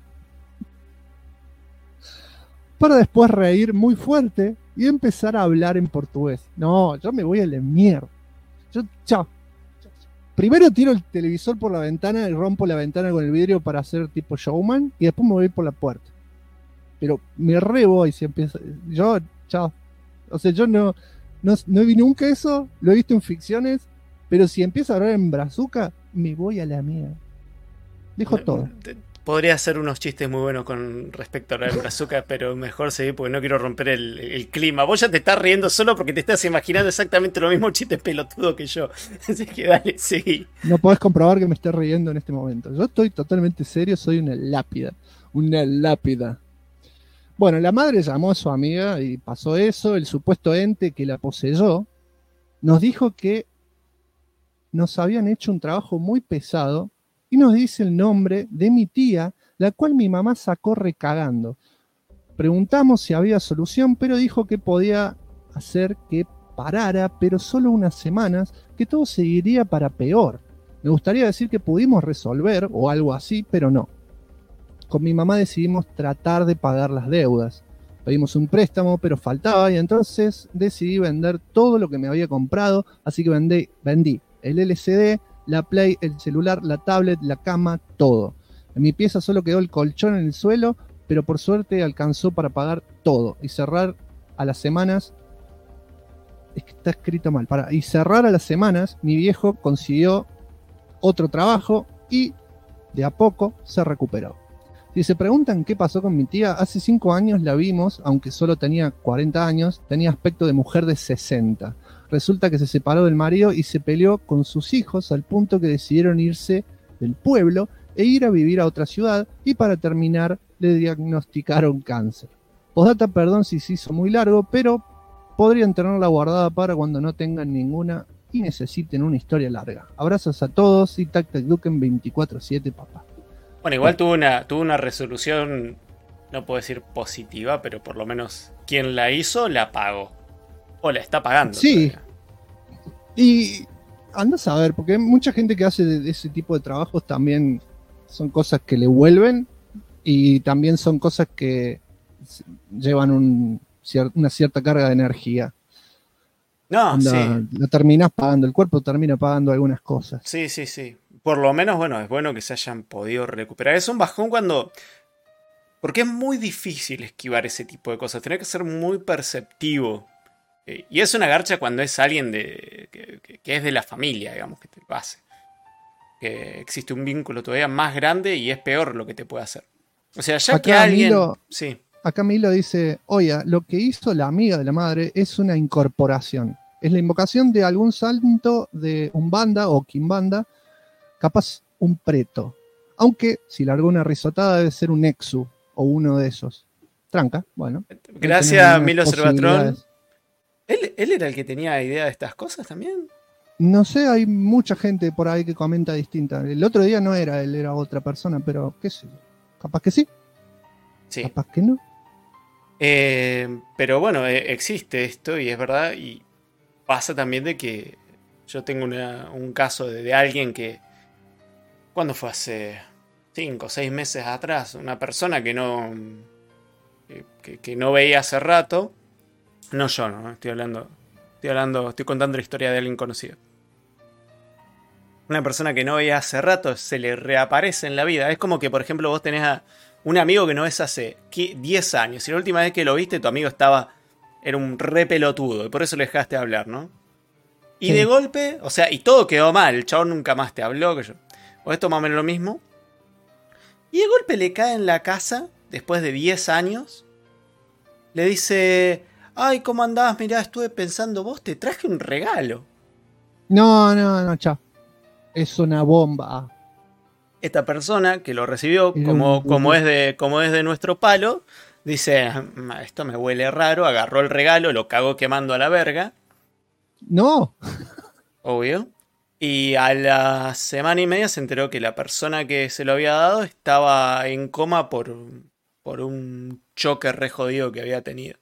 A: para después reír muy fuerte y empezar a hablar en portugués. No, yo me voy a la mierda. Chao. Primero tiro el televisor por la ventana y rompo la ventana con el vidrio para hacer tipo showman y después me voy por la puerta. Pero me rebo y se empieza... Chao. O sea, yo no vi nunca eso, lo he visto en ficciones, pero si empieza a hablar en brazuca, me voy a la mierda. Dejo todo.
B: Podría hacer unos chistes muy buenos con respecto a la brazuca, pero mejor seguir porque no quiero romper el clima. Vos ya te estás riendo solo porque te estás imaginando exactamente lo mismo chiste pelotudo que yo. Así que dale, seguí.
A: No podés comprobar que me esté riendo en este momento. Yo estoy totalmente serio, soy una lápida. Una lápida. Bueno, la madre llamó a su amiga y pasó eso. El supuesto ente que la poseyó nos dijo que nos habían hecho un trabajo muy pesado y nos dice el nombre de mi tía, la cual mi mamá sacó recagando. Preguntamos si había solución, pero dijo que podía hacer que parara, pero solo unas semanas, que todo seguiría para peor. Me gustaría decir que pudimos resolver o algo así, pero no. Con mi mamá decidimos tratar de pagar las deudas. Pedimos un préstamo, pero faltaba y entonces decidí vender todo lo que me había comprado, así que vendí el LCD, la Play, el celular, la tablet, la cama, todo. En mi pieza solo quedó el colchón en el suelo, pero por suerte alcanzó para pagar todo y cerrar a las semanas. Es que está escrito mal. Y cerrar a las semanas, mi viejo consiguió otro trabajo y de a poco se recuperó. Si se preguntan qué pasó con mi tía, hace 5 años la vimos, aunque solo tenía 40 años, tenía aspecto de mujer de 60. Resulta que se separó del marido y se peleó con sus hijos al punto que decidieron irse del pueblo e ir a vivir a otra ciudad y para terminar le diagnosticaron cáncer. Postdata, perdón si se hizo muy largo, pero podrían tenerla guardada para cuando no tengan ninguna y necesiten una historia larga. Abrazos a todos y TacTacDuken 24/7, papá.
B: Bueno, igual tuvo una resolución, no puedo decir positiva, pero por lo menos quien la hizo la pagó. O la está pagando.
A: Sí.
B: Todavía.
A: Y andás a ver, porque mucha gente que hace de ese tipo de trabajos también son cosas que le vuelven y también son cosas que llevan una cierta carga de energía.
B: No, sí.
A: La terminás pagando, el cuerpo termina pagando algunas cosas.
B: Sí. Por lo menos, bueno, es bueno que se hayan podido recuperar. Es un bajón cuando... Porque es muy difícil esquivar ese tipo de cosas. Tenés que ser muy perceptivo. Y es una garcha cuando es alguien que es de la familia, digamos, que te lo hace. que existe un vínculo todavía más grande y es peor lo que te puede hacer. O sea, ya
A: Acá
B: que alguien...
A: Milo-
B: Sí.
A: Acá Milo dice, oye, lo que hizo la amiga de la madre es una incorporación. Es la invocación de algún santo de Umbanda o Quimbanda, capaz un preto. Aunque si largó una risotada debe ser un exu o uno de esos. Tranca, bueno.
B: Gracias, Milo Cervatrón.
A: Posibilidades.
B: ¿Él era el que tenía idea de estas cosas también?
A: No sé, hay mucha gente por ahí que comenta distinta. El otro día no era él, era otra persona, pero qué sé yo. Capaz que sí,
B: Sí.
A: capaz que no.
B: Pero bueno, existe esto y es verdad. Y pasa también de que yo tengo un caso de alguien que... ¿Cuándo fue? Hace 5 o 6 meses atrás. Una persona que no... Que no veía hace rato. No yo, no. Estoy contando la historia de alguien conocido. Una persona que no veía hace rato se le reaparece en la vida. Es como que, por ejemplo, vos tenés a un amigo que no ves hace 10 años. Y la última vez que lo viste, tu amigo era un re pelotudo. Y por eso le dejaste hablar, ¿no? Y
A: Sí.
B: de golpe, o sea, y todo quedó mal. El chabón nunca más te habló. O esto más o menos lo mismo. Y de golpe le cae en la casa, después de 10 años. Le dice... Ay, ¿cómo andás? Mirá, estuve pensando, vos te traje un regalo.
A: No, chao. Es una bomba.
B: Esta persona que lo recibió
A: Era
B: como es de nuestro palo, dice, esto me huele raro, agarró el regalo, lo cagó quemando a la verga,
A: No,
B: obvio. Y a la semana y media se enteró que la persona que se lo había dado estaba en coma por un choque re jodido que había tenido.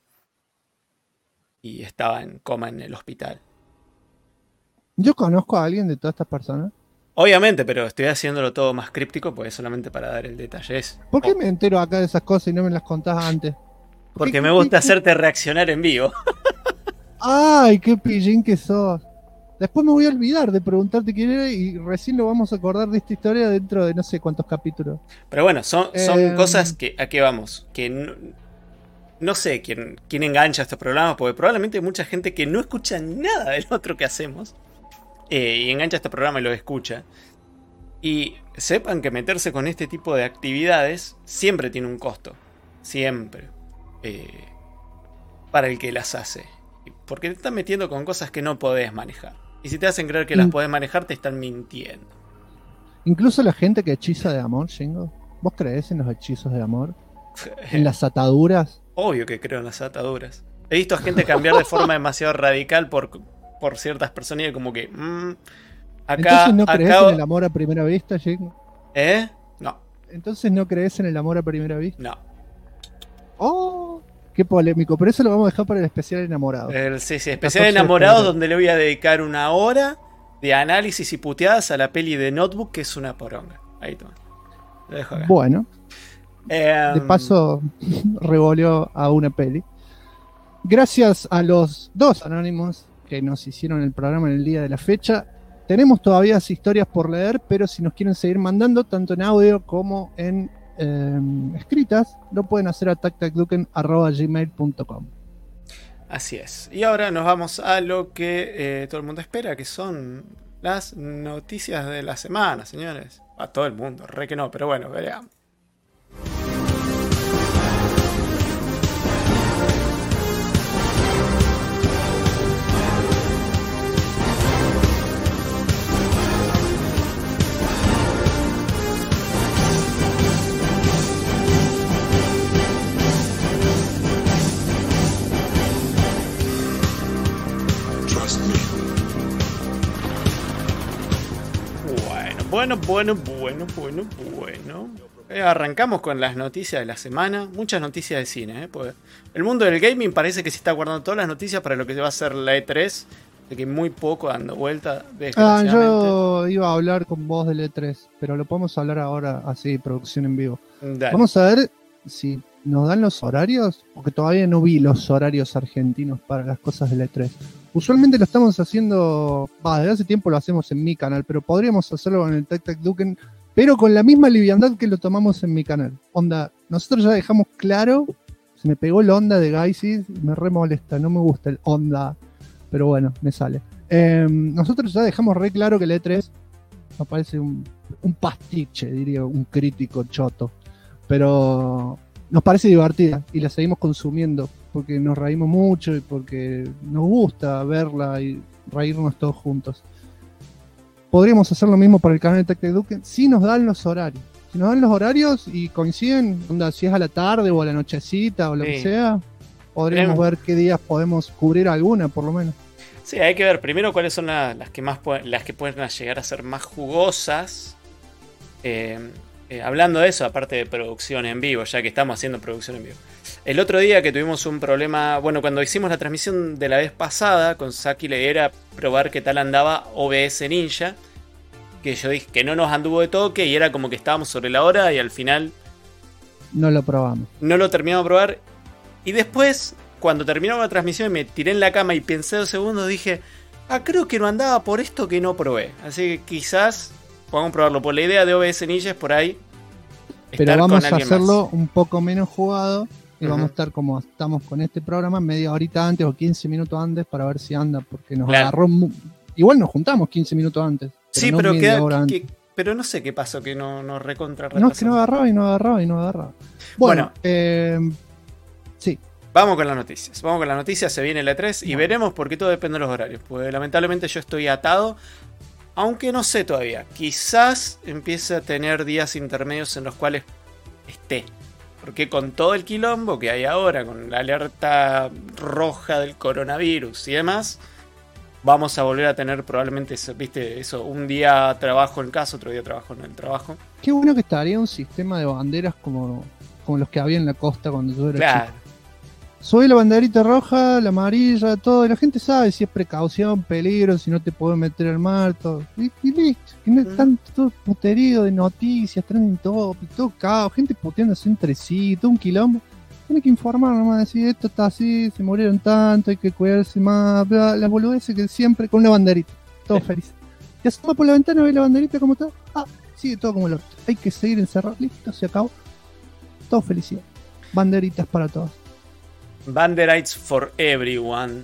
B: Y estaba en coma en el hospital.
A: yo conozco a alguien de todas estas personas.
B: Obviamente, pero estoy haciéndolo todo más críptico porque solamente para dar el detalle.
A: ¿Por qué me entero acá de esas cosas y no me las contás antes?
B: Porque me gusta hacerte reaccionar en vivo.
A: Ay, qué pillín que sos. Después me voy a olvidar de preguntarte quién era y recién lo vamos a acordar de esta historia dentro de no sé cuántos capítulos.
B: Pero bueno, son cosas que a qué vamos. Que no sé quién engancha estos programas, porque probablemente hay mucha gente que no escucha nada del otro que hacemos. Y engancha este programa y lo escucha. Y sepan que meterse con este tipo de actividades siempre tiene un costo. Siempre. Para el que las hace. Porque te están metiendo con cosas que no podés manejar. Y si te hacen creer que las podés manejar, te están mintiendo.
A: Incluso la gente que hechiza de amor, Shingo. ¿Vos creés en los hechizos de amor? ¿En las ataduras?
B: Obvio que creo en las ataduras. He visto a gente cambiar de forma demasiado radical por ciertas personas y como que... acá,
A: Entonces no creés
B: acá...
A: en el amor a primera vista, Shingo.
B: No,
A: Entonces no creés en el amor a primera vista.
B: no.
A: Oh, qué polémico. Pero eso lo vamos a dejar para el especial enamorado.
B: Sí, especial de enamorados donde le voy a dedicar 1 hora de análisis y puteadas a la peli de Notebook, que es una poronga. Ahí toma. Lo dejo acá.
A: Bueno, de paso revolvió a una peli. Gracias a los 2 anónimos que nos hicieron el programa en el día de la fecha. Tenemos todavía historias por leer, pero si nos quieren seguir mandando, tanto en audio como en escritas, lo pueden hacer a tactacduken@gmail.com.
B: Así es. Y ahora nos vamos a lo que todo el mundo espera, que son las noticias de la semana, señores. A todo el mundo, re que no, pero bueno, veamos. Bueno. Arrancamos con las noticias de la semana. Muchas noticias de cine, porque el mundo del gaming parece que se está guardando todas las noticias para lo que va a ser la E3. De que muy poco dando vuelta, desgraciadamente.
A: Yo iba a hablar con vos del E3, pero lo podemos hablar ahora así, producción en vivo.
B: Dale.
A: Vamos a ver si nos dan los horarios, porque todavía no vi los horarios argentinos para las cosas del E3. Usualmente lo estamos haciendo, desde hace tiempo lo hacemos en mi canal, pero podríamos hacerlo en el TacTacDuken, pero con la misma liviandad que lo tomamos en mi canal. Onda, nosotros ya dejamos claro, se me pegó el onda de Gaisis, me re molesta, no me gusta el onda, pero bueno, me sale. Nosotros ya dejamos re claro que el E3 Nos parece un pastiche, diría un crítico choto. Pero nos parece divertida y la seguimos consumiendo porque nos reímos mucho y porque nos gusta verla y reírnos todos juntos. Podríamos hacer lo mismo para el canal de TacTecDuken si nos dan los horarios. Si nos dan los horarios y coinciden, onda, si es a la tarde o a la nochecita o lo que sea, podríamos ver qué días podemos cubrir alguna, por lo menos.
B: Sí, hay que ver primero cuáles son las que más las que pueden llegar a ser más jugosas. Hablando de eso, aparte de producción en vivo, ya que estamos haciendo producción en vivo. El otro día que tuvimos un problema, bueno, cuando hicimos la transmisión de la vez pasada, con Saki le era probar qué tal andaba OBS Ninja, que yo dije que no nos anduvo de toque y era como que estábamos sobre la hora y al final
A: no lo probamos.
B: No lo terminamos de probar. Y después, cuando terminó la transmisión y me tiré en la cama y pensé 2 segundos, dije, creo que no andaba por esto que no probé. Así que quizás podamos probarlo. Por la idea de OBS Ninja es por ahí.
A: Pero vamos a hacerlo un poco menos jugado. Y vamos a estar como estamos con este programa, media horita antes o 15 minutos antes para ver si anda. Porque nos agarró. Igual nos juntamos 15 minutos antes. Pero
B: sí,
A: no
B: pero
A: queda.
B: Pero no sé qué pasó, que no recontra.
A: No, es que no agarraba. Bueno, sí.
B: Vamos con las noticias. Se viene la E3 y veremos porque todo depende de los horarios. Pues lamentablemente yo estoy atado. Aunque no sé todavía. Quizás empiece a tener días intermedios en los cuales esté. Porque con todo el quilombo que hay ahora, con la alerta roja del coronavirus y demás, vamos a volver a tener probablemente eso, ¿viste? Eso, un día trabajo en casa, otro día trabajo en el trabajo.
A: Qué bueno que estaría un sistema de banderas como los que había en la costa cuando yo era chico. Soy la banderita roja, la amarilla, todo, y la gente sabe si es precaución, peligro, si no te puedo meter al mar, todo. Y listo, que no es tanto puterío de noticias, trending topic, todo caos, gente puteándose entre sí, todo un quilombo. Tiene que informar nomás, decir esto está así, se murieron tanto, hay que cuidarse más, bla, la boludez que siempre con una banderita, todo feliz. Te asoma por la ventana, ves la banderita como está, sigue todo como el otro. Hay que seguir encerrado, listo, se acabó. Todo felicidad. Banderitas para todos.
B: Banderites for everyone.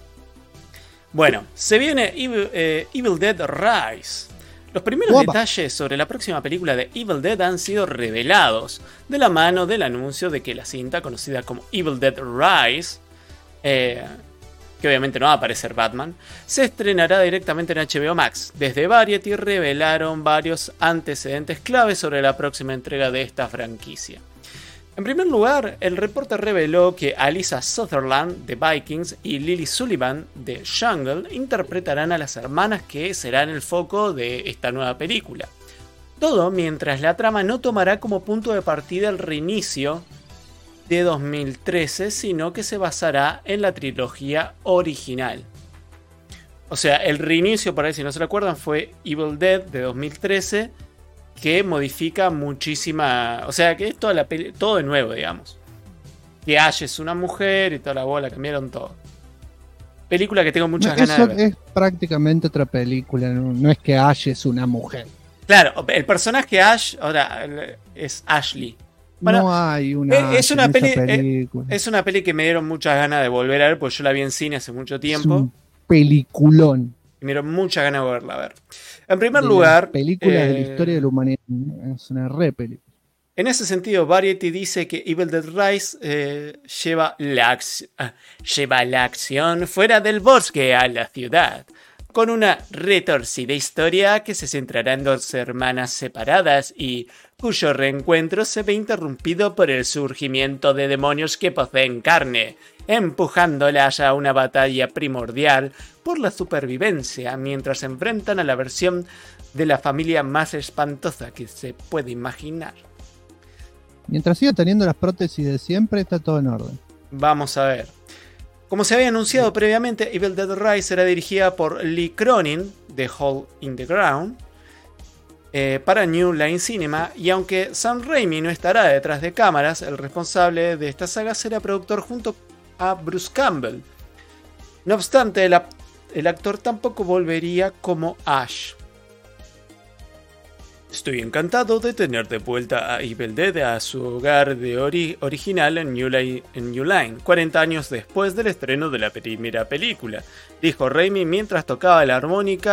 B: Bueno, se viene Evil Dead Rise. Los primeros detalles sobre la próxima película de Evil Dead han sido revelados de la mano del anuncio de que la cinta, conocida como Evil Dead Rise, que obviamente no va a aparecer Batman, se estrenará directamente en HBO Max. Desde Variety revelaron varios antecedentes claves sobre la próxima entrega de esta franquicia. En primer lugar, el reporte reveló que Alyssa Sutherland de Vikings y Lily Sullivan de Jungle interpretarán a las hermanas que serán el foco de esta nueva película. Todo mientras la trama no tomará como punto de partida el reinicio de 2013, sino que se basará en la trilogía original. O sea, el reinicio, para ver si no se recuerdan, fue Evil Dead de 2013, que modifica muchísima... O sea, que es todo de nuevo, digamos. Que Ash es una mujer y toda la bola, cambiaron todo. Película que tengo muchas ganas de ver.
A: Es prácticamente otra película, no es que Ash es una mujer.
B: Claro, el personaje Ash ahora es Ashley. Bueno,
A: no hay una
B: es una
A: película.
B: Es una peli que me dieron muchas ganas de volver a ver, porque yo la vi en cine hace mucho tiempo.
A: Es un peliculón.
B: Y me dieron muchas ganas de volverla a ver. En primer lugar...
A: Película de la historia de la humanidad. Es una re película.
B: En ese sentido, Variety dice que Evil Dead Rise lleva la acción fuera del bosque a la ciudad, con una retorcida historia que se centrará en 2 hermanas separadas y cuyo reencuentro se ve interrumpido por el surgimiento de demonios que poseen carne, empujándolas a una batalla primordial por la supervivencia mientras se enfrentan a la versión de la familia más espantosa que se puede imaginar.
A: Mientras siga teniendo las prótesis de siempre, está todo en orden.
B: Vamos a ver. Como se había anunciado previamente, Evil Dead Rise será dirigida por Lee Cronin de Hole in the Ground para New Line Cinema, y aunque Sam Raimi no estará detrás de cámaras, el responsable de esta saga será productor junto a Bruce Campbell. No obstante, el actor tampoco volvería como Ash. Estoy encantado de tener de vuelta a Evil Dead a su hogar de original en New Line, 40 años después del estreno de la primera película, dijo Raimi mientras tocaba la armónica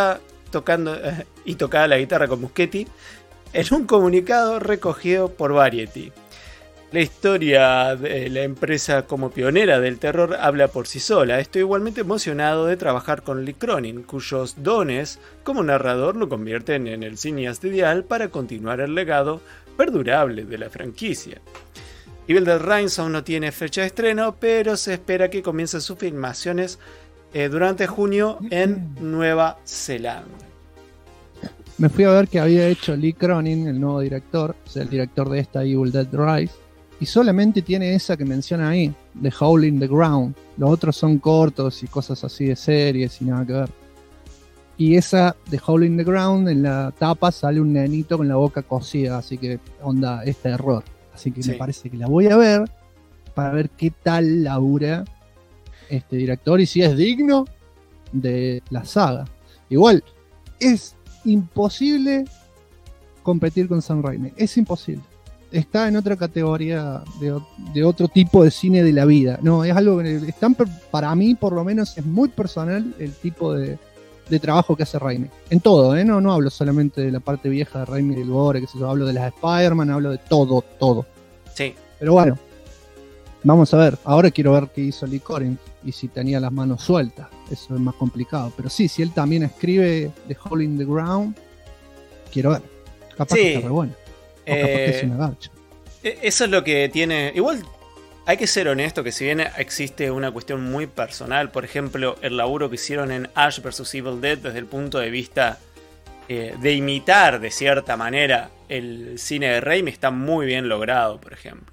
B: y tocaba la guitarra con Muschietti en un comunicado recogido por Variety. La historia de la empresa como pionera del terror habla por sí sola. Estoy igualmente emocionado de trabajar con Lee Cronin, cuyos dones como narrador lo convierten en el cineasta ideal para continuar el legado perdurable de la franquicia. Evil Dead Rise aún no tiene fecha de estreno, pero se espera que comiencen sus filmaciones durante junio en Nueva Zelanda.
A: Me fui a ver que había hecho Lee Cronin, el nuevo director, o sea, el director de esta Evil Dead Rise, y solamente tiene esa que menciona ahí, The Hole in the Ground. Los otros son cortos y cosas así de series y nada que ver. Y esa The Hole in the Ground, en la tapa sale un nenito con la boca cosida, así que onda, este error. Así que
B: Sí.
A: me parece que la voy a ver para ver qué tal labura este director y si es digno de la saga. Igual, es imposible competir con Sam Raimi. Es imposible. Está en otra categoría de otro tipo de cine de la vida. No, es algo que para mí, por lo menos, es muy personal el tipo de trabajo que hace Raimi. En todo, ¿eh? No hablo solamente de la parte vieja de Raimi del gore, que se yo, hablo de las Spider-Man, hablo de todo.
B: Sí.
A: Pero bueno, vamos a ver. Ahora quiero ver qué hizo Lee Cronin y si tenía las manos sueltas. Eso es más complicado. Pero sí, si él también escribe The Hole in the Ground, quiero ver. Capaz
B: Sí.
A: que está re bueno. O capaz que es una garcha.
B: Eso es lo que tiene. Igual hay que ser honesto que si bien existe una cuestión muy personal, por ejemplo, el laburo que hicieron en Ash vs Evil Dead desde el punto de vista de imitar de cierta manera el cine de Raimi está muy bien logrado, por ejemplo.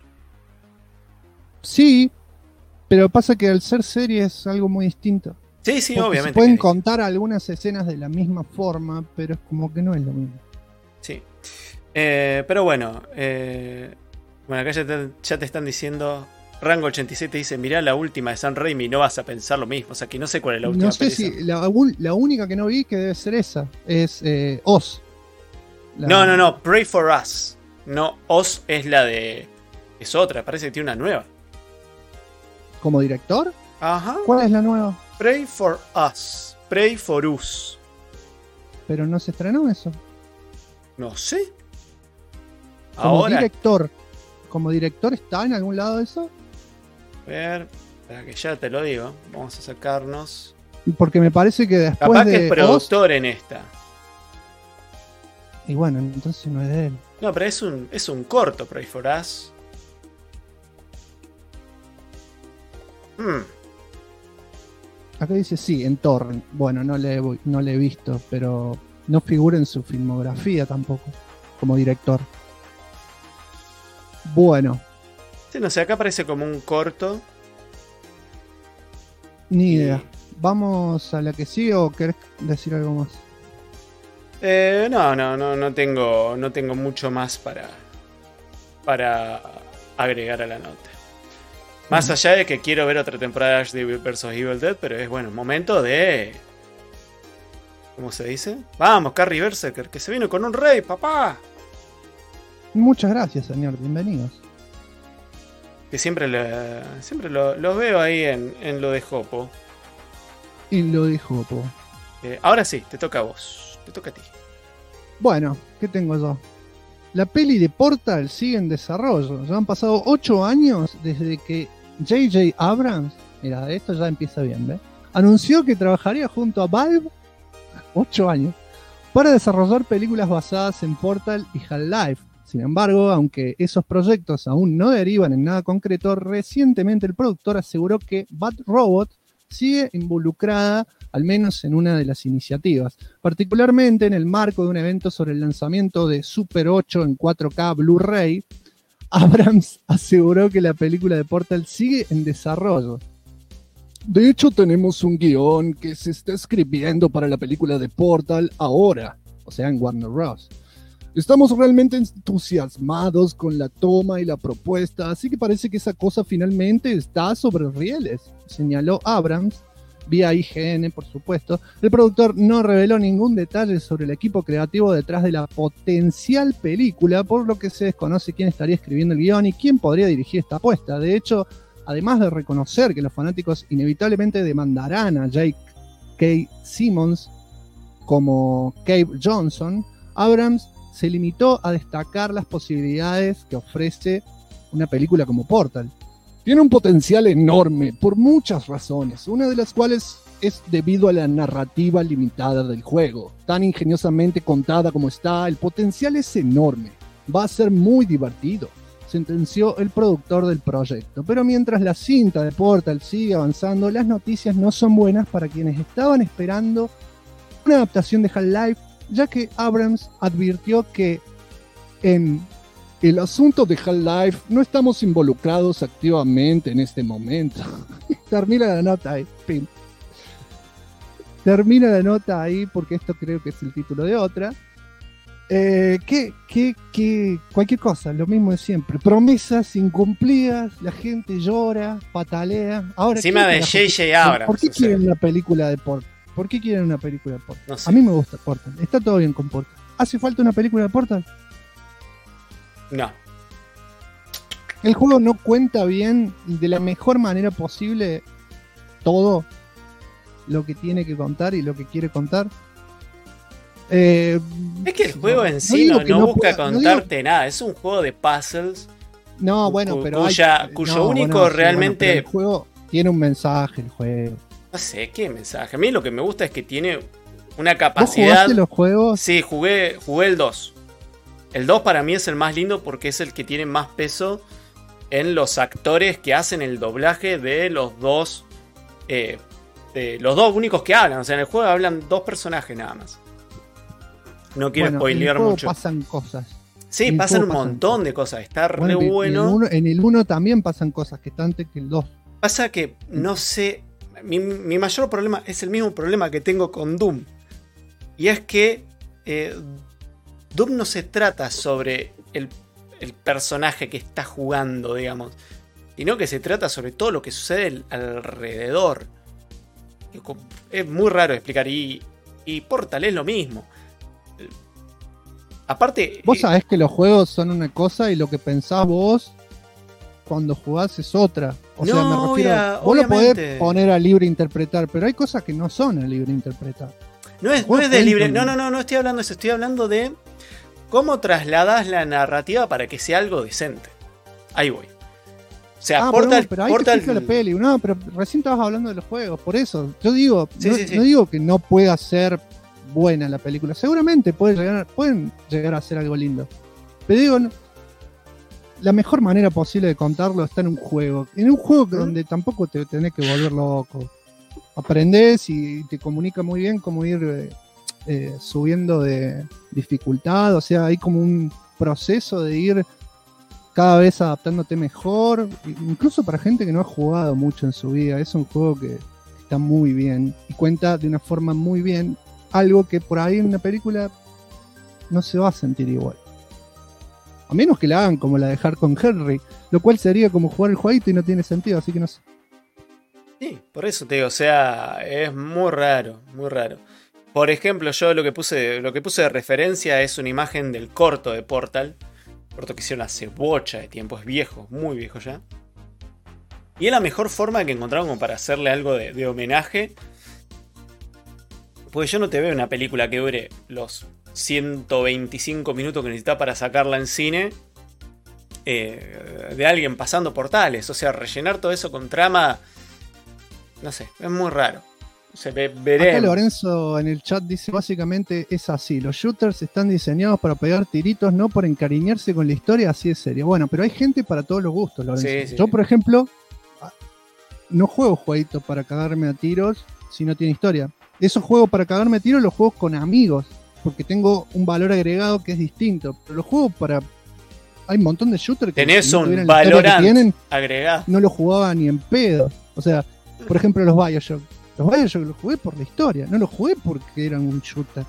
A: Sí, pero pasa que al ser serie es algo muy distinto.
B: Sí, sí,
A: Porque
B: obviamente.
A: se pueden
B: que-
A: contar algunas escenas de la misma forma, pero es como que no es lo mismo.
B: Sí. Pero bueno, bueno, acá ya te están diciendo. Rango 87 dice: mirá la última de Sam Raimi, no vas a pensar lo mismo. O sea que no sé cuál es la última.
A: No sé
B: peli de
A: si
B: Sam.
A: la única que no vi que debe ser esa es Oz.
B: No, Pray for Us. No, Oz es la de. Es otra, parece que tiene una nueva.
A: ¿Como director?
B: Ajá.
A: ¿Cuál es la nueva?
B: Pray for Us. Pray for Us.
A: Pero no se estrenó eso.
B: No sé.
A: Como
B: Ahora.
A: como director está en algún lado eso.
B: A ver, espera que ya te lo digo. Vamos a sacarnos.
A: Porque me parece que después
B: Capaz que
A: de
B: es
A: Oz,
B: productor en esta.
A: y bueno, entonces no es de él.
B: No, pero es un corto, Pray for Us.
A: Acá dice sí, en Torrent. Bueno, no le he visto, pero no figura en su filmografía tampoco, como director. Bueno,
B: Sí, no sé, acá parece como un corto.
A: ni
B: Y-
A: idea. ¿Vamos a la que sigue o querés decir algo más?
B: No tengo mucho más para agregar a la nota. Más allá de que quiero ver otra temporada de Ash vs Evil Dead, pero es bueno, momento de. ¿Cómo se dice? Vamos, Carrie Berserker, que se vino con un rey, papá.
A: Muchas gracias, señor. Bienvenidos.
B: Que siempre los veo ahí en lo de Jopo.
A: Y lo dijo, po.
B: Ahora sí, te toca a vos. Te toca a ti.
A: Bueno, ¿qué tengo yo? La peli de Portal sigue en desarrollo. Ya han pasado 8 años desde que J.J. Abrams, mira, esto ya empieza bien, ¿ves? Anunció que trabajaría junto a Valve, 8 años, para desarrollar películas basadas en Portal y Half-Life. Sin embargo, aunque esos proyectos aún no derivan en nada concreto, recientemente el productor aseguró que Bad Robot sigue involucrada al menos en una de las iniciativas, particularmente en el marco de un evento sobre el lanzamiento de Super 8 en 4K Blu-ray. Abrams aseguró que la película de Portal sigue en desarrollo. De hecho, tenemos un guión que se está escribiendo para la película de Portal ahora, o sea, en Warner Bros. Estamos realmente entusiasmados con la toma y la propuesta, así que parece que esa cosa finalmente está sobre rieles, señaló Abrams, vía IGN, por supuesto. El productor no reveló ningún detalle sobre el equipo creativo detrás de la potencial película, por lo que se desconoce quién estaría escribiendo el guión y quién podría dirigir esta apuesta. De hecho, además de reconocer que los fanáticos inevitablemente demandarán a J.K. Simmons como Cave Johnson, Abrams se limitó a destacar las posibilidades que ofrece una película como Portal. Tiene un potencial enorme por muchas razones, una de las cuales es debido a la narrativa limitada del juego. Tan ingeniosamente contada como está, el potencial es enorme. Va a ser muy divertido, sentenció el productor del proyecto. Pero mientras la cinta de Portal sigue avanzando, las noticias no son buenas para quienes estaban esperando una adaptación de Half-Life, ya que Abrams advirtió que en el asunto de Half-Life no estamos involucrados activamente en este momento. Termina la nota ahí. Pim. Termina la nota ahí porque esto creo que es el título de otra. Cualquier cosa, lo mismo de siempre. Promesas incumplidas, la gente llora, patalea. Ahora,
B: encima de J.J. Abrams.
A: ¿Por qué quieren una película de Portal? ¿Por qué quieren una película de Portal?
B: No sé.
A: A mí me gusta Portal. Está todo bien con Portal. ¿Hace falta una película de Portal?
B: No.
A: El juego no cuenta bien de la mejor manera posible todo lo que tiene que contar y lo que quiere contar.
B: Es que el juego en sí no busca contarte nada. Es un juego de puzzles.
A: No, bueno, pero
B: cuyo único realmente.
A: El juego tiene un mensaje, el juego.
B: No sé qué mensaje. A mí lo que me gusta es que tiene una
A: ¿Vos
B: capacidad.
A: jugaste los juegos?
B: Sí, jugué el 2. El 2 para mí es el más lindo porque es el que tiene más peso en los actores que hacen el doblaje de los dos. De los dos únicos que hablan. O sea, en el juego hablan dos personajes nada más. No quiero spoilear mucho.
A: Pasan cosas.
B: Sí, pasan un montón de cosas. Está re bueno.
A: En el 1 también pasan cosas que están antes que el 2.
B: Pasa que no sé. Mi mayor problema es el mismo problema que tengo con Doom. Y es que Doom no se trata sobre el personaje que está jugando, digamos. Sino que se trata sobre todo lo que sucede alrededor. Es muy raro de explicar. Y Portal es lo mismo. Aparte.
A: Vos sabés que los juegos son una cosa y lo que pensás vos cuando jugás es otra. O sea, me refiero. Vos lo podés poner a libre interpretar, pero hay cosas que no son a libre interpretar.
B: No es de libre. No estoy hablando de eso. Estoy hablando de cómo trasladás la narrativa para que sea algo decente. Ahí voy. O sea, Portal.
A: Pero ahí te fija la peli. No, pero recién estabas hablando de los juegos. Por eso, yo digo, no digo que no pueda ser buena la película. Seguramente pueden llegar a ser algo lindo. Pero digo, la mejor manera posible de contarlo está en un juego. En un juego donde tampoco te tenés que volver loco. Aprendés y te comunica muy bien cómo ir subiendo de dificultad. O sea, hay como un proceso de ir cada vez adaptándote mejor. Incluso para gente que no ha jugado mucho en su vida. Es un juego que está muy bien y cuenta de una forma muy bien algo que por ahí en una película no se va a sentir igual. A menos que la hagan como la de Hard con Henry, lo cual sería como jugar el jueguito y no tiene sentido, así que no sé.
B: Sí, por eso te digo, o sea, es muy raro, muy raro. Por ejemplo, yo lo que puse de referencia es una imagen del corto de Portal. Corto que hicieron hace bocha de tiempo, es viejo, muy viejo ya. Y es la mejor forma que encontraron como para hacerle algo de homenaje. Porque yo no te veo una película que dure los 125 minutos que necesita para sacarla en cine de alguien pasando portales. O sea, rellenar todo eso con trama, no sé, es muy raro. Veremos.
A: Acá Lorenzo en el chat dice básicamente es así, los shooters están diseñados para pegar tiritos, no por encariñarse con la historia, así de serio. Bueno, pero hay gente para todos los gustos, Lorenzo.
B: Sí.
A: Yo, por ejemplo, no juego jueguitos para cagarme a tiros si no tiene historia. Esos juegos para cagarme a tiros los juego con amigos, porque tengo un valor agregado que es distinto. Pero los juegos para... Hay un montón de shooters que
B: tenés
A: si no
B: un Valorant agregado.
A: No lo jugaba ni en pedo. O sea, por ejemplo los Bioshock. Los Bioshock los jugué por la historia, no los jugué porque eran un shooter.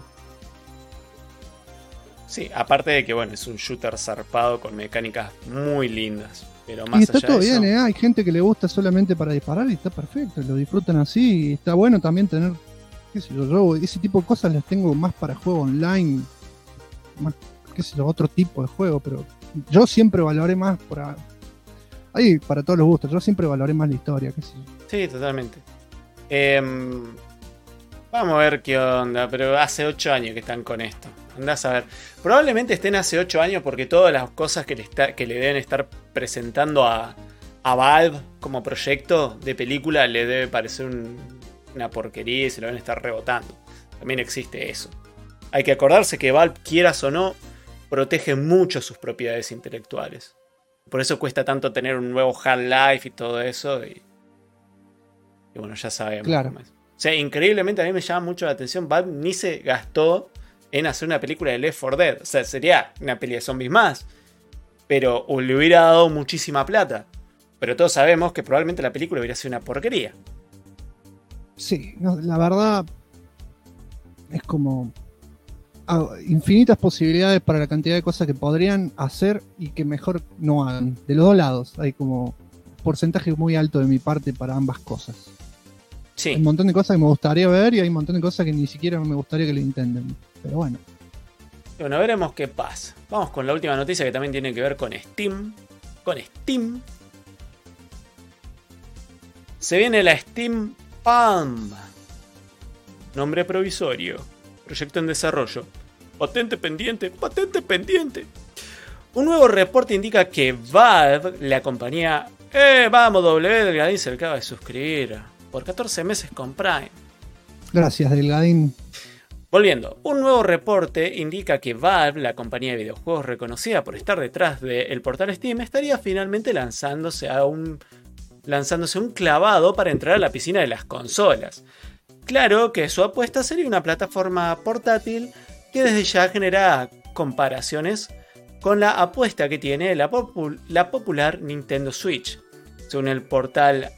B: Sí, aparte de que bueno, es un shooter zarpado con mecánicas muy lindas. Pero más
A: y está
B: allá
A: todo
B: de
A: bien,
B: eso,
A: hay gente que le gusta solamente para disparar y está perfecto, lo disfrutan así. Y está bueno también tener, qué sé yo, ese tipo de cosas las tengo más para juego online, más, qué sé yo, otro tipo de juego, pero yo siempre valoré más ahí para todos los gustos, yo siempre valoré más la historia, qué sé yo.
B: Sí, totalmente. Vamos a ver qué onda, pero hace 8 años que están con esto. Andás a ver. Probablemente estén hace 8 años porque todas las cosas que le deben estar presentando a Valve como proyecto de película le debe parecer una porquería y se lo van a estar rebotando. También existe eso. Hay que acordarse que Valve, quieras o no, protege mucho sus propiedades intelectuales. Por eso cuesta tanto tener un nuevo Half-Life y todo eso. Y bueno, ya sabemos.
A: Claro.
B: Cómo es. O sea, increíblemente a mí me llama mucho la atención. Valve ni se gastó en hacer una película de Left 4 Dead. O sea, sería una peli de zombies más. Pero le hubiera dado muchísima plata. Pero todos sabemos que probablemente la película hubiera sido una porquería.
A: Sí, no, la verdad es como infinitas posibilidades para la cantidad de cosas que podrían hacer y que mejor no hagan. De los dos lados hay como porcentaje muy alto de mi parte para ambas cosas.
B: Sí.
A: Hay un montón de cosas que me gustaría ver y hay un montón de cosas que ni siquiera me gustaría que lo intenten. Pero bueno.
B: Bueno, veremos qué pasa. Vamos con la última noticia que también tiene que ver con Steam. Con Steam. Se viene la Steam Palm. Nombre provisorio. Proyecto en desarrollo. Patente pendiente. Patente pendiente. Un nuevo reporte indica que Valve, la compañía... vamos, Delgadín se acaba de suscribir por 14 meses con Prime.
A: Gracias, Delgadín.
B: Volviendo, un nuevo reporte indica que Valve, la compañía de videojuegos reconocida por estar detrás del portal Steam, estaría finalmente lanzándose un clavado para entrar a la piscina de las consolas. Claro que su apuesta sería una plataforma portátil que desde ya genera comparaciones con la apuesta que tiene la popular Nintendo Switch. Según el portal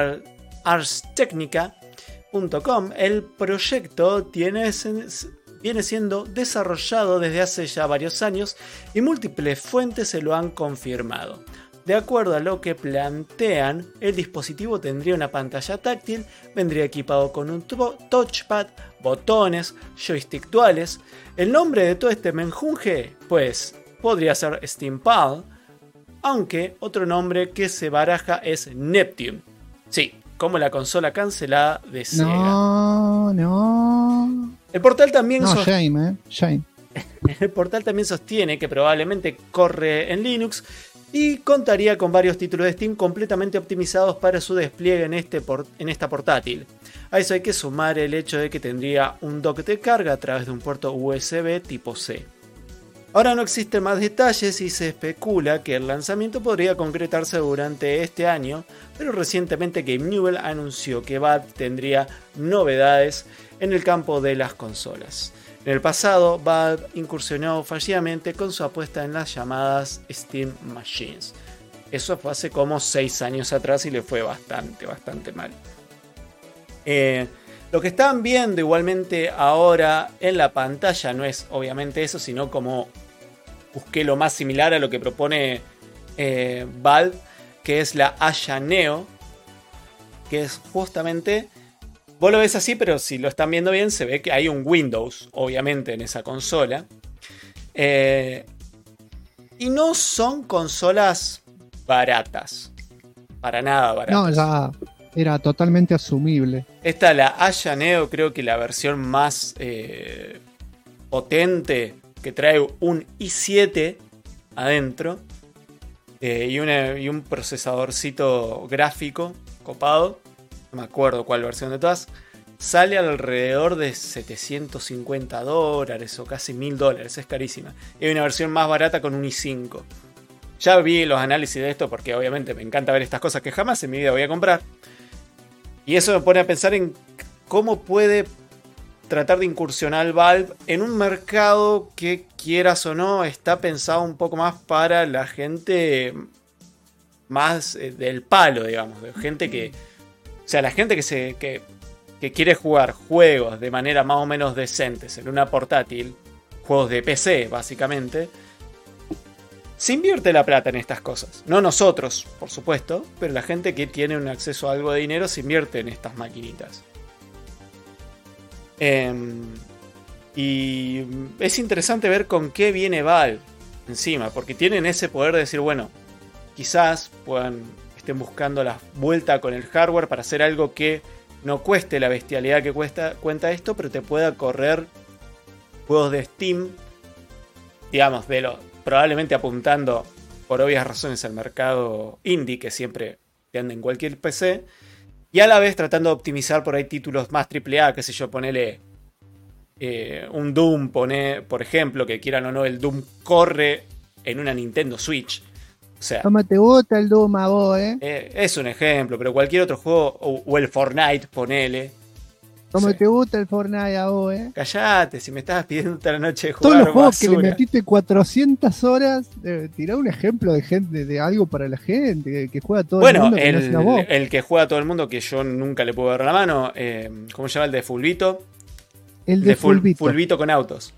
B: ArsTechnica.com, el proyecto viene siendo desarrollado desde hace ya varios años y múltiples fuentes se lo han confirmado. De acuerdo a lo que plantean, el dispositivo tendría una pantalla táctil, vendría equipado con un touchpad, botones, joystick duales. El nombre de todo este menjunje, pues, podría ser Steam Palm, aunque otro nombre que se baraja es Neptune. Sí, como la consola cancelada de Sega.
A: No.
B: El portal también
A: Shame.
B: El portal también sostiene que probablemente corre en Linux y contaría con varios títulos de Steam completamente optimizados para su despliegue en esta portátil. A eso hay que sumar el hecho de que tendría un dock de carga a través de un puerto USB tipo C. Ahora no existen más detalles y se especula que el lanzamiento podría concretarse durante este año, pero recientemente Game Newell anunció que Valve tendría novedades en el campo de las consolas. En el pasado, Valve incursionó fallidamente con su apuesta en las llamadas Steam Machines. Eso fue hace como 6 años atrás y le fue bastante mal. Lo que están viendo igualmente ahora en la pantalla no es obviamente eso, sino como busqué lo más similar a lo que propone Valve, que es la Aya Neo, que es justamente... Vos lo ves así, pero si lo están viendo bien, se ve que hay un Windows, obviamente, en esa consola. Y no son consolas baratas. Para nada baratas.
A: No, ya era totalmente asumible.
B: Esta, la Aya Neo, creo que la versión más potente, que trae un i7 adentro. Y un procesadorcito gráfico copado. No me acuerdo cuál versión de todas, sale alrededor de $750 o casi $1000, es carísima. Y hay una versión más barata con un i5. Ya vi los análisis de esto porque obviamente me encanta ver estas cosas que jamás en mi vida voy a comprar. Y eso me pone a pensar en cómo puede tratar de incursionar Valve en un mercado que, quieras o no, está pensado un poco más para la gente más del palo, digamos, de gente que... O sea, la gente que quiere jugar juegos de manera más o menos decentes en una portátil, juegos de PC básicamente, se invierte la plata en estas cosas. No nosotros, por supuesto, pero la gente que tiene un acceso a algo de dinero se invierte en estas maquinitas. Y es interesante ver con qué viene Valve encima, porque tienen ese poder de decir, bueno, quizás estén buscando la vuelta con el hardware para hacer algo que no cueste la bestialidad que cuenta esto, pero te pueda correr juegos de Steam, digamos, probablemente apuntando por obvias razones al mercado indie, que siempre te anda en cualquier PC, y a la vez tratando de optimizar por ahí títulos más AAA, qué sé yo, ponele un Doom, por ejemplo, que quieran o no, el Doom corre en una Nintendo Switch. O sea,
A: ¿Cómo te gusta el Doom a vos,
B: es un ejemplo, pero cualquier otro juego, o el Fortnite, ponele.
A: ¿Cómo
B: Sí.
A: te gusta el Fortnite a vos,
B: Callate, si me estabas pidiendo toda la noche de
A: Todos
B: jugar
A: los juegos que le
B: basura.
A: metiste 400 horas, tirá un ejemplo de gente, de algo para la gente, que juega todo el
B: Bueno,
A: mundo, que no es una voz.
B: el que juega a todo el mundo, que yo nunca le puedo dar la mano, ¿cómo se llama? El de Fulvito.
A: El de Fulvito.
B: Fulvito con autos.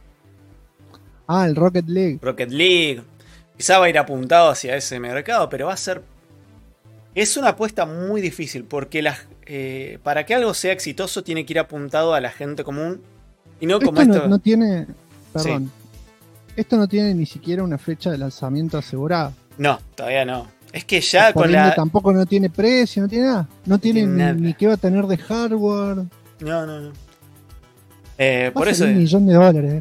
A: Ah, el Rocket League.
B: Rocket League. Quizá va a ir apuntado hacia ese mercado, pero va a ser... Es una apuesta muy difícil, porque para que algo sea exitoso tiene que ir apuntado a la gente común. Y no como esto...
A: No tiene... Perdón. Esto no tiene ni siquiera una fecha de lanzamiento asegurada.
B: No, todavía no. Es que ya
A: Por
B: con
A: ende,
B: la...
A: tampoco no tiene precio, no tiene nada. No tiene
B: nada.
A: ni qué va a tener de hardware.
B: No.
A: Va a
B: Por
A: ser
B: eso...
A: $1.000.000.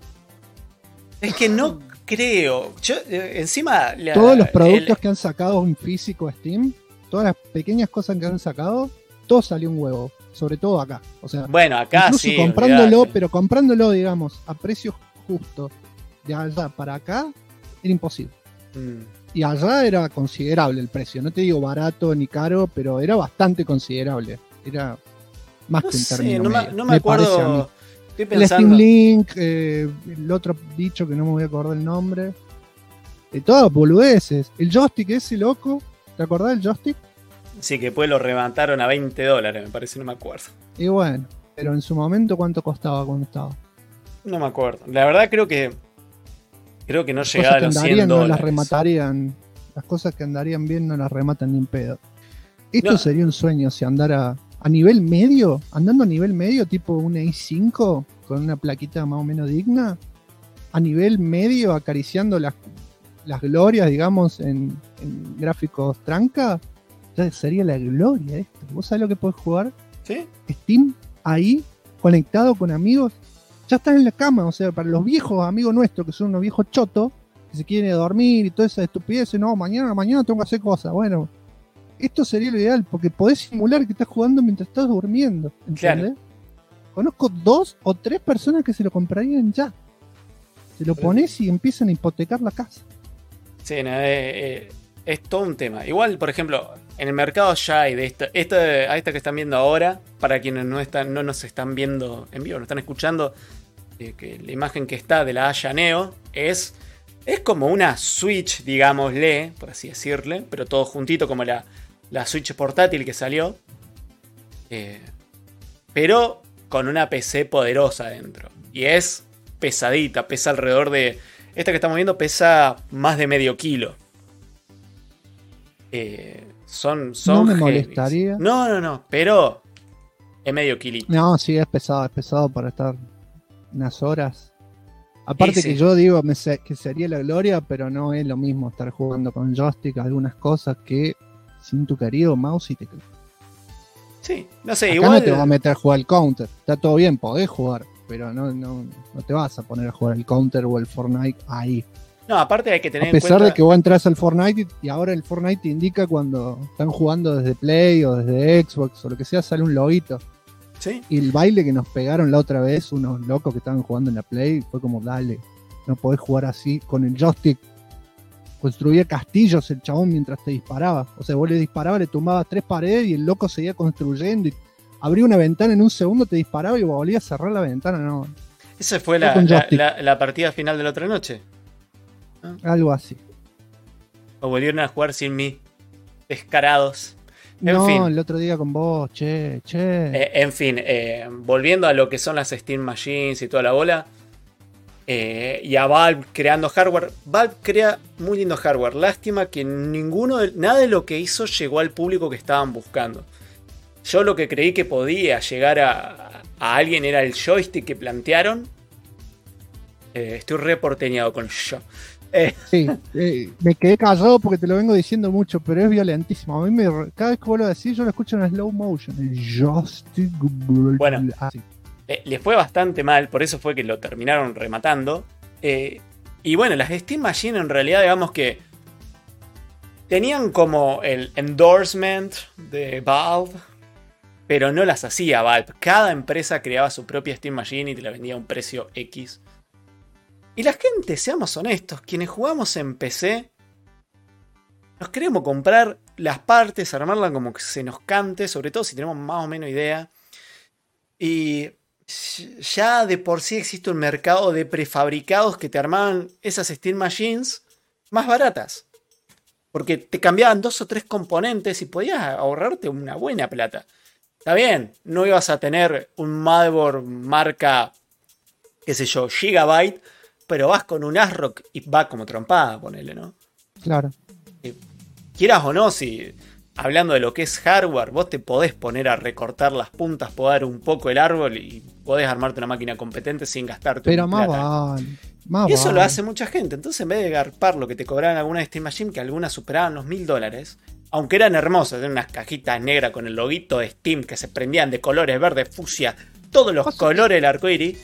B: Es que no creo. Yo, encima...
A: Todos los productos que han sacado en físico Steam, todas las pequeñas cosas que han sacado, todo salió un huevo. Sobre todo acá. O sea,
B: Bueno, acá
A: incluso
B: sí.
A: comprándolo,
B: olvidate.
A: pero comprándolo, digamos, a precio justo, de allá para acá, era imposible. Y allá era considerable el precio. No te digo barato ni caro, pero era bastante considerable. Era más
B: No
A: que un
B: sé,
A: término
B: no
A: medio,
B: me
A: parece a mí.
B: acuerdo. Estoy
A: El
B: pensando.
A: Steam Link, el otro bicho que no me voy a acordar el nombre. Todas boludeces. El joystick ese loco. ¿Te acordás del joystick?
B: Sí, que después lo levantaron a $20, me parece, no me acuerdo.
A: Y bueno, pero en su momento, ¿cuánto costaba cuando estaba?
B: No me acuerdo. La verdad creo que no
A: Las
B: llegaba a
A: cosas que
B: los $100.
A: andarían no las rematarían. Las cosas que andarían bien no las rematan ni en pedo. Esto
B: No.
A: sería un sueño si andara a nivel medio, andando a nivel medio, tipo una i5 con una plaquita más o menos digna. A nivel medio, acariciando las glorias, digamos, en gráficos tranca. Ya sería la gloria esto. ¿Vos sabés lo que podés jugar?
B: ¿Sí?
A: Steam ahí, conectado con amigos, ya estás en la cama. O sea, para los viejos amigos nuestros, que son unos viejos chotos, que se quieren dormir y toda esa estupidez, no, mañana tengo que hacer cosas. Bueno, esto sería lo ideal, porque podés simular que estás jugando mientras estás durmiendo. ¿Entendés? Conozco 2 o 3 personas que se lo comprarían ya. Se lo pones y empiezan a hipotecar la casa.
B: Sí, no, es todo un tema. Igual, por ejemplo, en el mercado ya hay de esta que están viendo ahora, para quienes no nos están viendo en vivo, no están escuchando, que la imagen que está de la Aya Neo es como una Switch, digámosle, por así decirle, pero todo juntito como la Switch portátil que salió, pero con una PC poderosa dentro. Y es pesadita, pesa alrededor de... Esta que estamos viendo pesa más de medio kilo. Son
A: No me
B: heavies.
A: molestaría.
B: No, pero es medio kilito.
A: No, sí, es pesado para estar unas horas. Aparte
B: Sí.
A: que yo digo que sería la gloria, pero no es lo mismo estar jugando con joystick algunas cosas que sin tu querido mouse y teclado.
B: Sí, no sé,
A: Acá
B: igual...
A: no te vas a meter a jugar el counter. Está todo bien, podés jugar, pero no te vas a poner a jugar el counter o el Fortnite ahí.
B: No, aparte hay que tener
A: A
B: en
A: pesar
B: cuenta...
A: de que vos entras al Fortnite y ahora el Fortnite te indica cuando están jugando desde Play o desde Xbox o lo que sea, sale un loguito.
B: Sí,
A: Y el baile que nos pegaron la otra vez, unos locos que estaban jugando en la Play, fue como, dale, no podés jugar así con el joystick. Construía castillos el chabón mientras te disparaba. O sea, vos le disparabas, le tumbabas 3 paredes y el loco seguía construyendo. Y abría una ventana en un segundo, te disparaba y volvía a cerrar la ventana. No,
B: esa fue
A: Fue con joystick.
B: la partida final de la otra noche.
A: algo así.
B: O volvieron a jugar sin mí. Descarados. En
A: No,
B: fin.
A: el otro día con vos, che.
B: En fin, volviendo a lo que son las Steam Machines y toda la bola. Y a Valve creando hardware. Valve crea muy lindo hardware. Lástima que nada de lo que hizo llegó al público que estaban buscando. Yo lo que creí que podía llegar a alguien era el joystick que plantearon. Estoy reporteñado con yo.
A: Sí, me quedé callado porque te lo vengo diciendo mucho, pero es violentísimo. A mí cada vez que vuelvo a decir, yo lo escucho en slow motion.
B: Bueno.
A: Así.
B: Les fue bastante mal, por eso fue que lo terminaron rematando. Y bueno, las Steam Machine en realidad, digamos que tenían como el endorsement de Valve, pero no las hacía Valve. Cada empresa creaba su propia Steam Machine y te la vendía a un precio X. Y la gente, seamos honestos, quienes jugamos en PC, nos queremos comprar las partes, armarlas como que se nos cante, sobre todo si tenemos más o menos idea. Y ya de por sí existe un mercado de prefabricados que te armaban esas Steam Machines más baratas. Porque te cambiaban 2 o 3 componentes y podías ahorrarte una buena plata. Está bien, no ibas a tener un motherboard marca, qué sé yo, Gigabyte, pero vas con un ASRock y va como trompada, ponele, ¿no?
A: Claro.
B: Quieras o no, si hablando de lo que es hardware, vos te podés poner a recortar las puntas, podar un poco el árbol y podés armarte una máquina competente sin gastarte
A: pero
B: plata.
A: Más
B: Y eso
A: vale.
B: lo hace mucha gente. Entonces, en vez de garpar lo que te cobraban algunas Steam Machine, que algunas superaban los $1000, aunque eran hermosas, eran unas cajitas negras con el loguito de Steam que se prendían de colores verde, fucsia, todos los colores del arcoíris,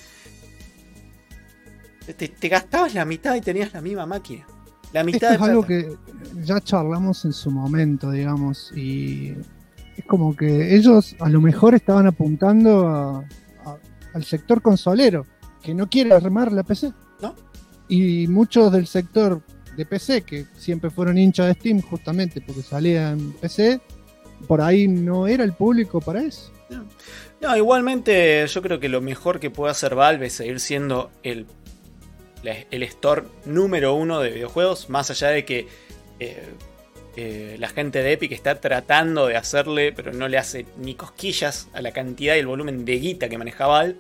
B: te gastabas la mitad y tenías la misma máquina. La mitad
A: Esto
B: de
A: es algo
B: plata.
A: que ya charlamos en su momento, digamos, y es como que ellos a lo mejor estaban apuntando al sector consolero, que no quiere armar la PC.
B: ¿No?
A: Y muchos del sector de PC, que siempre fueron hinchas de Steam justamente porque salía en PC, por ahí no era el público para eso.
B: No, igualmente yo creo que lo mejor que puede hacer Valve es seguir siendo el store número 1 de videojuegos, más allá de que la gente de Epic está tratando de hacerle, pero no le hace ni cosquillas a la cantidad y el volumen de guita que maneja Valve.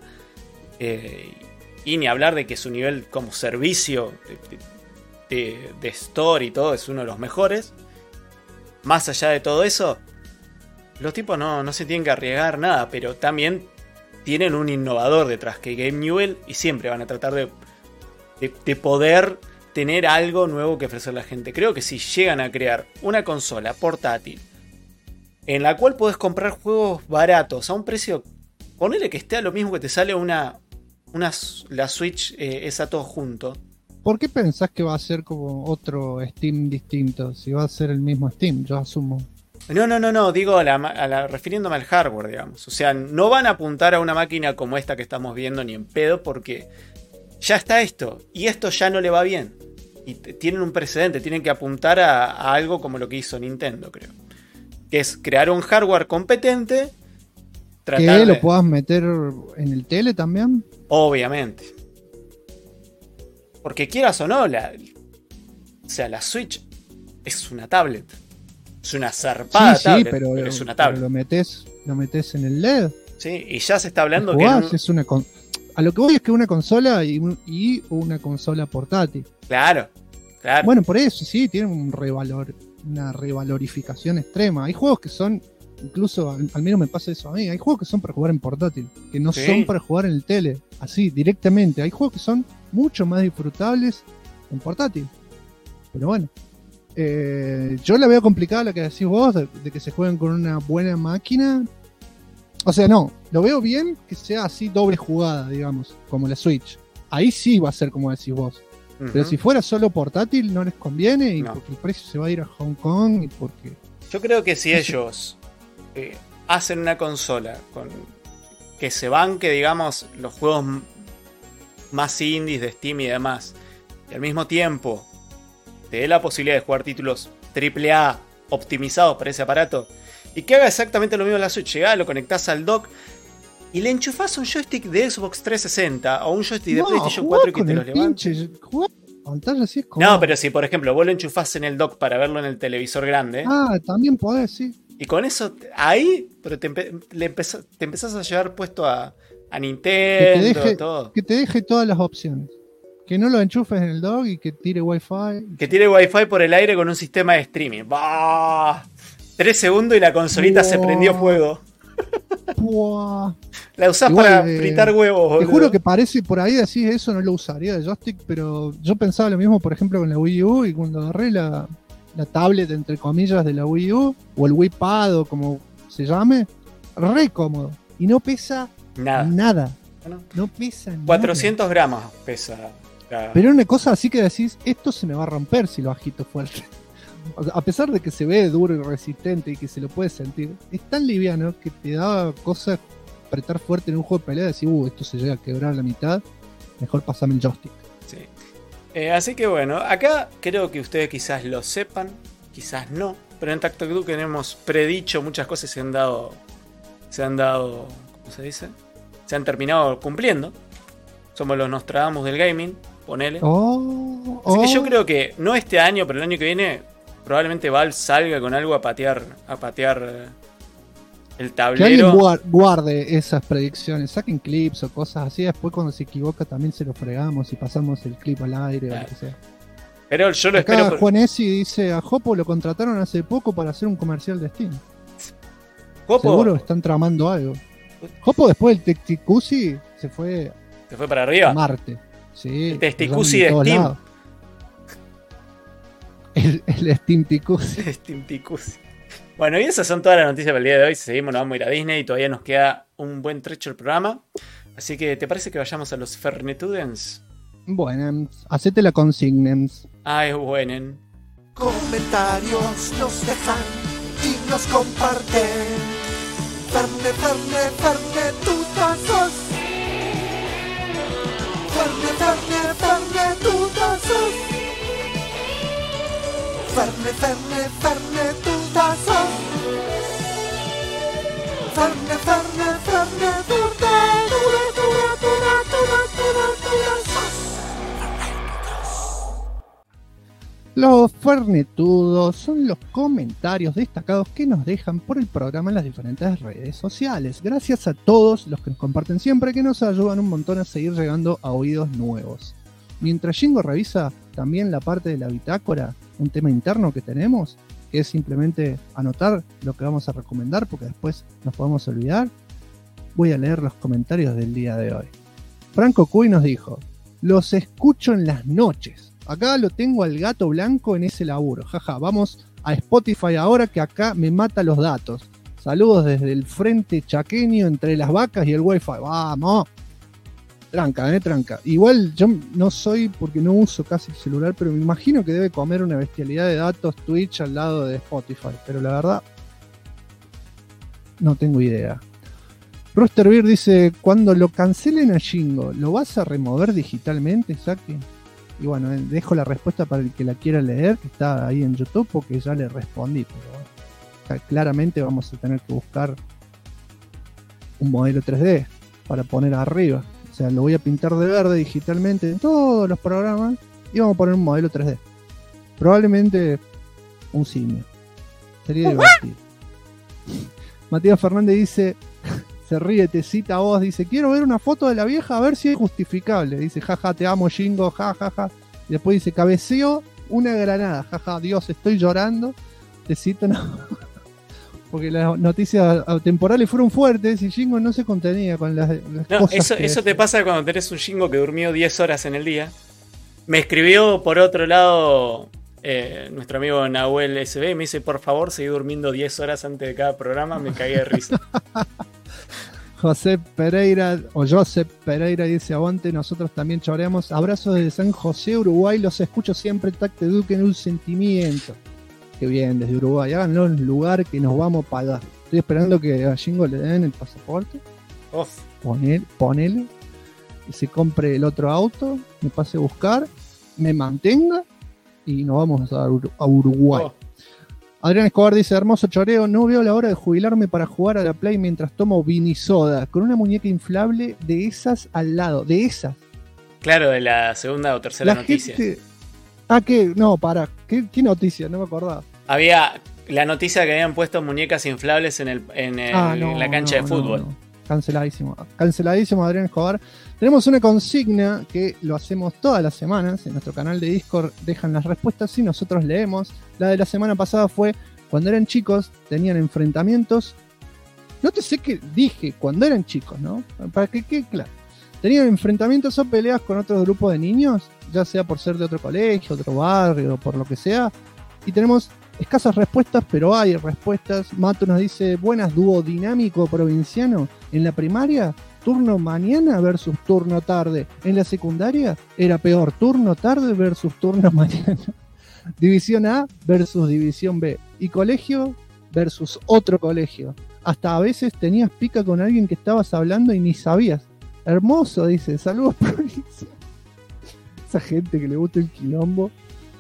B: Y ni hablar de que su nivel como servicio de store y todo es uno de los mejores. Más allá de todo eso, los tipos no se tienen que arriesgar nada, pero también tienen un innovador detrás, que es Gabe Newell, y siempre van a tratar de poder tener algo nuevo que ofrecer a la gente. Creo que si llegan a crear una consola portátil en la cual podés comprar juegos baratos a un precio, ponele que esté a lo mismo que te sale la Switch esa todo junto.
A: ¿Por qué pensás que va a ser como otro Steam distinto? Si va a ser el mismo Steam, yo asumo.
B: No, digo refiriéndome al hardware, digamos. O sea, no van a apuntar a una máquina como esta que estamos viendo ni en pedo, porque ya está esto, y esto ya no le va bien. Y tienen un precedente, tienen que apuntar a algo como lo que hizo Nintendo, creo. Que es crear un hardware competente.
A: ¿Que lo puedas meter en el tele también?
B: Obviamente. Porque quieras o no, la Switch es una tablet. Es una zarpada tablet, pero es una tablet.
A: Pero lo metes en el LED.
B: Sí, y ya se está hablando
A: a lo que voy es que una consola y una consola portátil.
B: Claro.
A: Bueno, por eso sí, tiene una revalorificación extrema. Hay juegos que son, incluso al menos me pasa eso a mí, hay juegos que son para jugar en portátil, que no son para jugar en el tele, así, directamente. Hay juegos que son mucho más disfrutables en portátil. Pero bueno, yo la veo complicada la que decís vos, de que se jueguen con una buena máquina. O sea, no, lo veo bien que sea así doble jugada, digamos, como la Switch. Ahí sí va a ser como decís vos. Uh-huh. Pero si fuera solo portátil no les conviene, y porque el precio se va a ir a Hong Kong y porque...
B: Yo creo que si ellos hacen una consola que se banque, digamos, los juegos más indies de Steam y demás, y al mismo tiempo te dé la posibilidad de jugar títulos AAA optimizados para ese aparato, y que haga exactamente lo mismo en la Switch, llegás, lo conectás al dock y le enchufás un joystick de Xbox 360 o un joystick de PlayStation 4 que te los levante. No, pero si por ejemplo vos lo enchufás en el dock para verlo en el televisor grande.
A: También podés, sí.
B: Y con eso, ahí, pero te empezás a llevar puesto a Nintendo, todo.
A: Que te deje todas las opciones. Que no lo enchufes en el dock y que tire Wi-Fi.
B: Que tire Wi-Fi por el aire con un sistema de streaming. ¡Bah! 3 segundos y la consolita se prendió fuego.
A: Puah.
B: La usás
A: Igual,
B: para fritar huevos,
A: Te
B: boludo.
A: juro que parece por ahí decís eso, no lo usaría de joystick, pero yo pensaba lo mismo, por ejemplo, con la Wii U, y cuando agarré la tablet, entre comillas, de la Wii U, o el Wii Pad, o como se llame, re cómodo. Y no pesa nada.
B: Bueno,
A: No pesa nada.
B: 400 gramos pesa.
A: Pero era una cosa así que decís, esto se me va a romper si lo agito fuerte. O sea, a pesar de que se ve duro y resistente y que se lo puede sentir, es tan liviano que te da cosa apretar fuerte en un juego de pelea y decir, esto se llega a quebrar a la mitad, mejor pasame el joystick.
B: Sí. Así que bueno, acá creo que ustedes quizás lo sepan, quizás no, pero en Tacto Duken hemos predicho muchas cosas y se han dado, ¿cómo se dice? Se han terminado cumpliendo. Somos los Nostradamus del gaming, ponele. Así que yo creo que no este año, pero el año que viene probablemente Valve salga con algo a patear el
A: Que alguien
B: tablero.
A: guarde esas predicciones, saquen clips o cosas así, después cuando se equivoca también se lo fregamos y pasamos el clip al aire
B: Claro.
A: o lo que sea.
B: Pero yo lo
A: Acá
B: espero.
A: Juan Essi dice, a Jopo lo contrataron hace poco para hacer un comercial de Steam.
B: Jopo
A: Seguro están tramando algo. Jopo después del Testicusi se fue
B: se fue para arriba.
A: a Marte. Sí,
B: El Testicusi
A: lo
B: de
A: llaman
B: Steam.
A: todos lados. El Steam Ticusi.
B: Steam Ticusi. Bueno, y esas son todas las noticias para el día de hoy. Si seguimos, nos vamos a ir a Disney y todavía nos queda un buen trecho del programa. Así que, ¿te parece que vayamos a los Fernetudens?
A: Bueno, hacete la consignems.
B: Ay, buenen.
I: Comentarios nos dejan y nos comparten. Fernetudazos. Fernetudazos. Fernetudazos.
A: Los fernetudos son los comentarios destacados que nos dejan por el programa en las diferentes redes sociales. Gracias a todos los que nos comparten siempre, que nos ayudan un montón a seguir llegando a oídos nuevos. Mientras Jingo revisa también la parte de la bitácora, un tema interno que tenemos, que es simplemente anotar lo que vamos a recomendar, porque después nos podemos olvidar, voy a leer los comentarios del día de hoy. Franco Cuy nos dijo: los escucho en las noches. Acá lo tengo al gato blanco en ese laburo. Jaja, vamos a Spotify ahora que acá me mata los datos. Saludos desde el frente chaqueño entre las vacas y el wifi. Vamos. Tranca, tranca. Igual yo no soy, porque no uso casi el celular, pero me imagino que debe comer una bestialidad de datos Twitch al lado de Spotify. Pero la verdad, no tengo idea. Rooster Beer dice: cuando lo cancelen a Jingo, ¿lo vas a remover digitalmente, Saki? Y bueno, dejo la respuesta para el que la quiera leer, que está ahí en YouTube, porque ya le respondí. Pero bueno, claramente vamos a tener que buscar un modelo 3D para poner arriba. O sea, lo voy a pintar de verde digitalmente en todos los programas y vamos a poner un modelo 3D. Probablemente un simio. Sería divertido. Matías Fernández dice... Se ríe, te cita a vos, dice: quiero ver una foto de la vieja a ver si es justificable. Dice: jaja, te amo, Jingo, jajaja. Y después dice: cabeceo una granada, jaja, Dios, estoy llorando. Te cito, no. Porque las noticias temporales fueron fuertes y Jingo no se contenía con las cosas.
B: Eso te pasa cuando tenés un Jingo que durmió 10 horas en el día. Me escribió por otro lado nuestro amigo Nahuel SB y me dice: por favor, seguí durmiendo 10 horas antes de cada programa. Me caí de risa.
A: Josep Pereira dice: aguante, nosotros también choreamos. Abrazos desde San José, Uruguay. Los escucho siempre. Tacte Duque en un sentimiento. Qué bien, desde Uruguay. Háganlo en el lugar que nos vamos a pagar. Estoy esperando que a Jingo le den el pasaporte. Ponele. Y se compre el otro auto. Me pase a buscar. Me mantenga. Y nos vamos a Uruguay. Adrián Escobar dice: hermoso choreo, no veo la hora de jubilarme para jugar a la Play mientras tomo vinisoda, con una muñeca inflable de esas al lado, de esas.
B: Claro, de la segunda o tercera noticia.
A: ¿Qué? No, ¿qué noticia? No me acordaba.
B: Había la noticia que habían puesto muñecas inflables en la cancha de fútbol.
A: No. Canceladísimo, Adrián Escobar. Tenemos una consigna que lo hacemos todas las semanas. En nuestro canal de Discord dejan las respuestas y nosotros leemos. La de la semana pasada fue: cuando eran chicos, tenían enfrentamientos Nótese que dije cuando eran chicos, ¿no? Para que quede claro. Tenían enfrentamientos o peleas con otros grupos de niños, ya sea por ser de otro colegio, otro barrio, por lo que sea. Y tenemos escasas respuestas, pero hay respuestas. Mato nos dice, buenas, dúo dinámico provinciano. En la primaria, turno mañana versus turno tarde. En la secundaria, era peor, turno tarde versus turno mañana. División A versus División B. Y colegio versus otro colegio. Hasta a veces tenías pica con alguien que estabas hablando y ni sabías. Hermoso, dice, saludos provincia. Esa gente que le gusta el quilombo.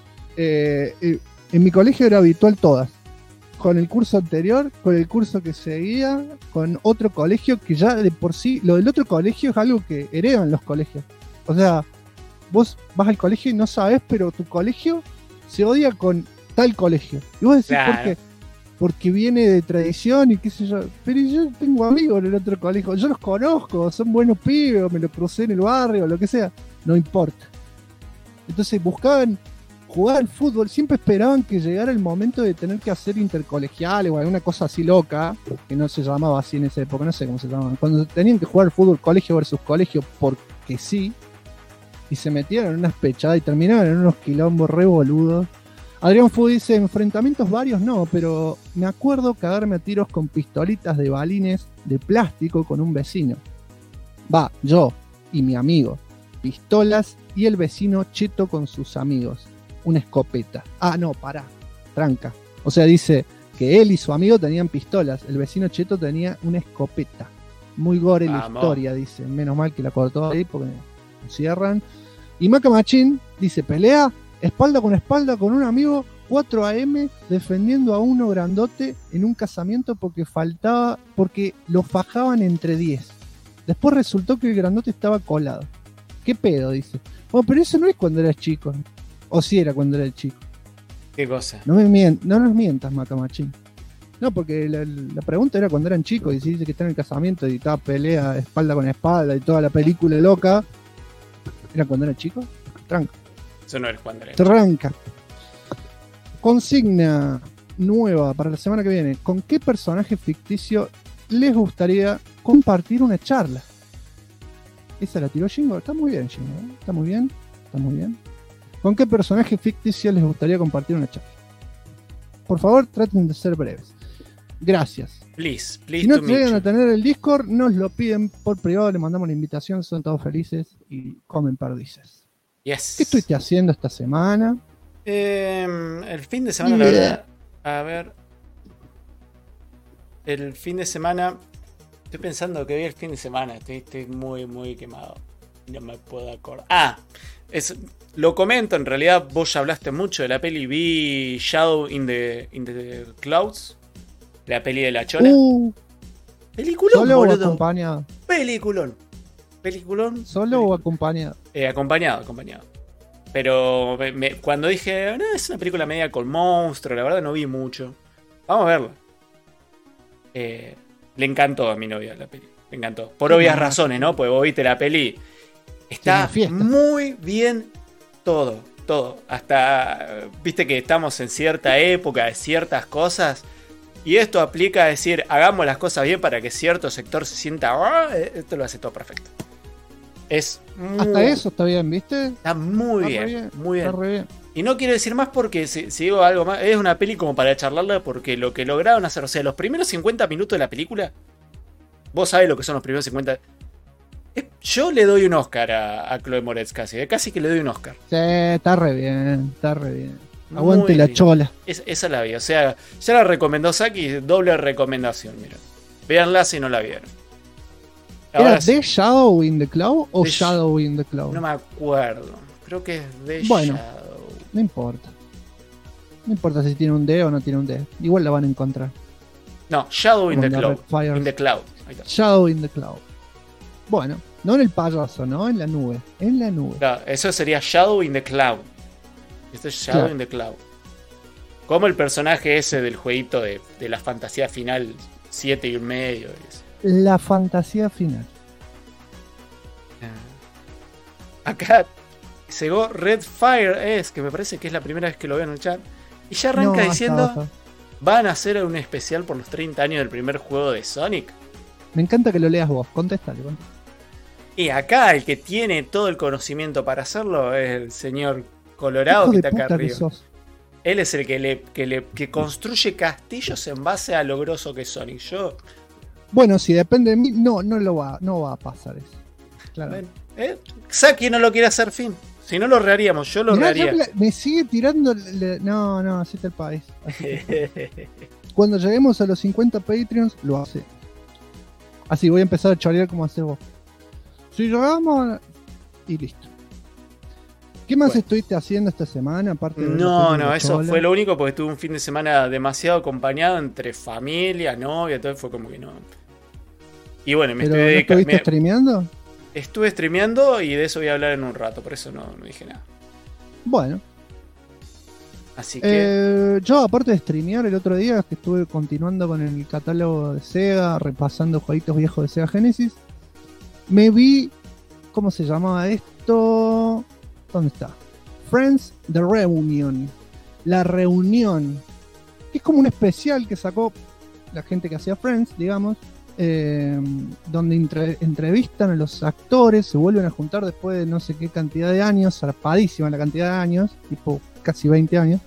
A: En mi colegio era habitual todas. Con el curso anterior, con el curso que seguía, con otro colegio que ya de por sí, lo del otro colegio es algo que heredan los colegios. O sea, vos vas al colegio y no sabes, pero tu colegio se odia con tal colegio. Y vos decís,
B: Claro.
A: ¿por qué? Porque viene de tradición y qué sé yo. Pero yo tengo amigos en el otro colegio, yo los conozco, son buenos pibes, o me los crucé en el barrio, o lo que sea. No importa. Entonces buscaban jugar al fútbol, siempre esperaban que llegara el momento de tener que hacer intercolegiales o alguna cosa así loca, que no se llamaba así en esa época, no sé cómo se llamaban. Cuando tenían que jugar al fútbol colegio versus colegio porque sí, y se metieron en unas pechadas y terminaban en unos quilombos re boludos. Adrián Fu dice, enfrentamientos varios no, pero me acuerdo cagarme a tiros con pistolitas de balines de plástico con un vecino. Va, yo y mi amigo. Pistolas y el vecino cheto con sus amigos. Una escopeta. Ah, no, pará. Tranca. O sea, dice que él y su amigo tenían pistolas. El vecino cheto tenía una escopeta. Muy gore la
B: Vamos.
A: historia, dice. Menos mal que la cortó ahí porque nos cierran. Y Maca Machín dice, pelea espalda con un amigo 4 AM defendiendo a uno grandote en un casamiento porque lo fajaban entre 10. Después resultó que el grandote estaba colado. ¿Qué pedo? Dice. Bueno, pero eso no es cuando eras chico. O sí era cuando era chico.
B: ¿Qué cosa?
A: No nos mientas, Macamachín. No, porque la pregunta era cuando eran chicos y si dice que está en el casamiento y estaba pelea espalda con espalda y toda la película loca. ¿Era cuando era chico? Tranca.
B: Eso no es Juan Dredd.
A: Tranca. Consigna nueva para la semana que viene. ¿Con qué personaje ficticio les gustaría compartir una charla? Esa la tiró Jingo. Está muy bien, Jingo. Está muy bien. Está muy bien. ¿Con qué personaje ficticio les gustaría compartir una charla? Por favor, traten de ser breves. Gracias.
B: Please
A: Si no
B: to meet
A: llegan
B: you.
A: a tener el Discord, nos lo piden por privado, les mandamos la invitación, son todos felices y comen perdices.
B: Yes.
A: ¿Qué estuviste haciendo esta semana?
B: El fin de semana, la
A: Yeah.
B: verdad. A ver. El fin de semana. Estoy pensando que vi el fin de semana. Estoy muy, muy quemado. No me puedo acordar. Lo comento, en realidad vos ya hablaste mucho de la peli. Vi Shadow in the Clouds. La peli de la Chona. Peliculón,
A: ¿Solo o
B: boludo.
A: acompañado?
B: Peliculón.
A: ¿Solo o acompañado?
B: Acompañado. Pero cuando dije, no, es una película media con monstruo, la verdad no vi mucho. Vamos a verla. Le encantó a mi novia la peli. Le encantó. Por obvias razones, ¿no? Porque vos viste la peli. Está muy bien todo. Hasta, viste que estamos en cierta época de ciertas cosas. Y esto aplica a decir, hagamos las cosas bien para que cierto sector se sienta. Esto lo hace todo perfecto.
A: Hasta eso está bien, ¿viste?
B: Está muy bien. Muy bien.
A: Está re bien.
B: Y no quiero decir más porque si digo algo más, es una peli como para charlarla porque lo que lograron hacer, o sea, los primeros 50 minutos de la película, vos sabés lo que son los primeros 50. Yo le doy un Oscar a Chloe Moretz casi que le doy un Oscar.
A: Sí, está re bien.
B: Muy
A: Aguante la
B: bien.
A: chola.
B: Esa la vi, o sea, ya la recomendó Saki, doble recomendación, mira. Véanla si no la vieron.
A: ¿Era
B: Ahora sí,
A: The Shadow in the Cloud o
B: The
A: Shadow in the Cloud?
B: no me acuerdo. Creo que es de
A: Bueno.
B: Shadow.
A: No importa. No importa si tiene un D o no tiene un D. Igual la van a encontrar.
B: No, Shadow in
A: Como
B: the
A: en la
B: Cloud.
A: Red Fires.
B: In the Cloud. Ahí está.
A: Shadow in the Cloud. Bueno, no en el payaso, ¿no? En la nube. En la nube.
B: Claro, eso sería Shadow in the Cloud. Este es Shadow
A: Claro.
B: in the Cloud. Como el personaje ese del jueguito de la fantasía final 7 y medio.
A: La fantasía final.
B: Acá llegó Red Fire, que me parece que es la primera vez que lo veo en el chat. Y ya arranca
A: No,
B: diciendo
A: hasta-
B: ¿Van a hacer un especial por los 30 años del primer juego de Sonic?
A: Me encanta que lo leas vos, contéstale.
B: Y acá el que tiene todo el conocimiento para hacerlo es el señor Colorado
A: Hijo
B: que
A: de
B: está acá
A: puta que
B: arriba.
A: sos.
B: Él es el que construye castillos en base a lo grosso que es Sonic. Yo,
A: Bueno, si depende de mí, no va a pasar eso. Claro.
B: Saki no lo quiere hacer fin. Si no lo reharíamos, yo lo
A: Mirá,
B: reharía.
A: me sigue tirando. No, hacete el país. Cuando lleguemos a los 50 Patreons, lo hace. Así voy a empezar a chorear como haces vos. Si llegamos y listo. ¿Qué más estuviste haciendo esta semana? Aparte de
B: No, eso fue lo único porque tuve un fin de semana demasiado acompañado entre familia, novia, todo fue como que no. Y bueno, me
A: ¿Pero
B: estoy
A: no
B: dedicando.
A: estuviste streameando?
B: Estuve streameando y de eso voy a hablar en un rato, por eso no dije nada.
A: Bueno.
B: Así que.
A: Yo, aparte de streamear el otro día, que estuve continuando con el catálogo de Sega, repasando jueguitos viejos de Sega Genesis, me vi. ¿Cómo se llamaba esto? ¿Dónde está? Friends The Reunion. La reunión. Es como un especial que sacó la gente que hacía Friends, digamos. Donde entrevistan a los actores, se vuelven a juntar después de no sé qué cantidad de años, zarpadísima la cantidad de años, tipo casi 20 años,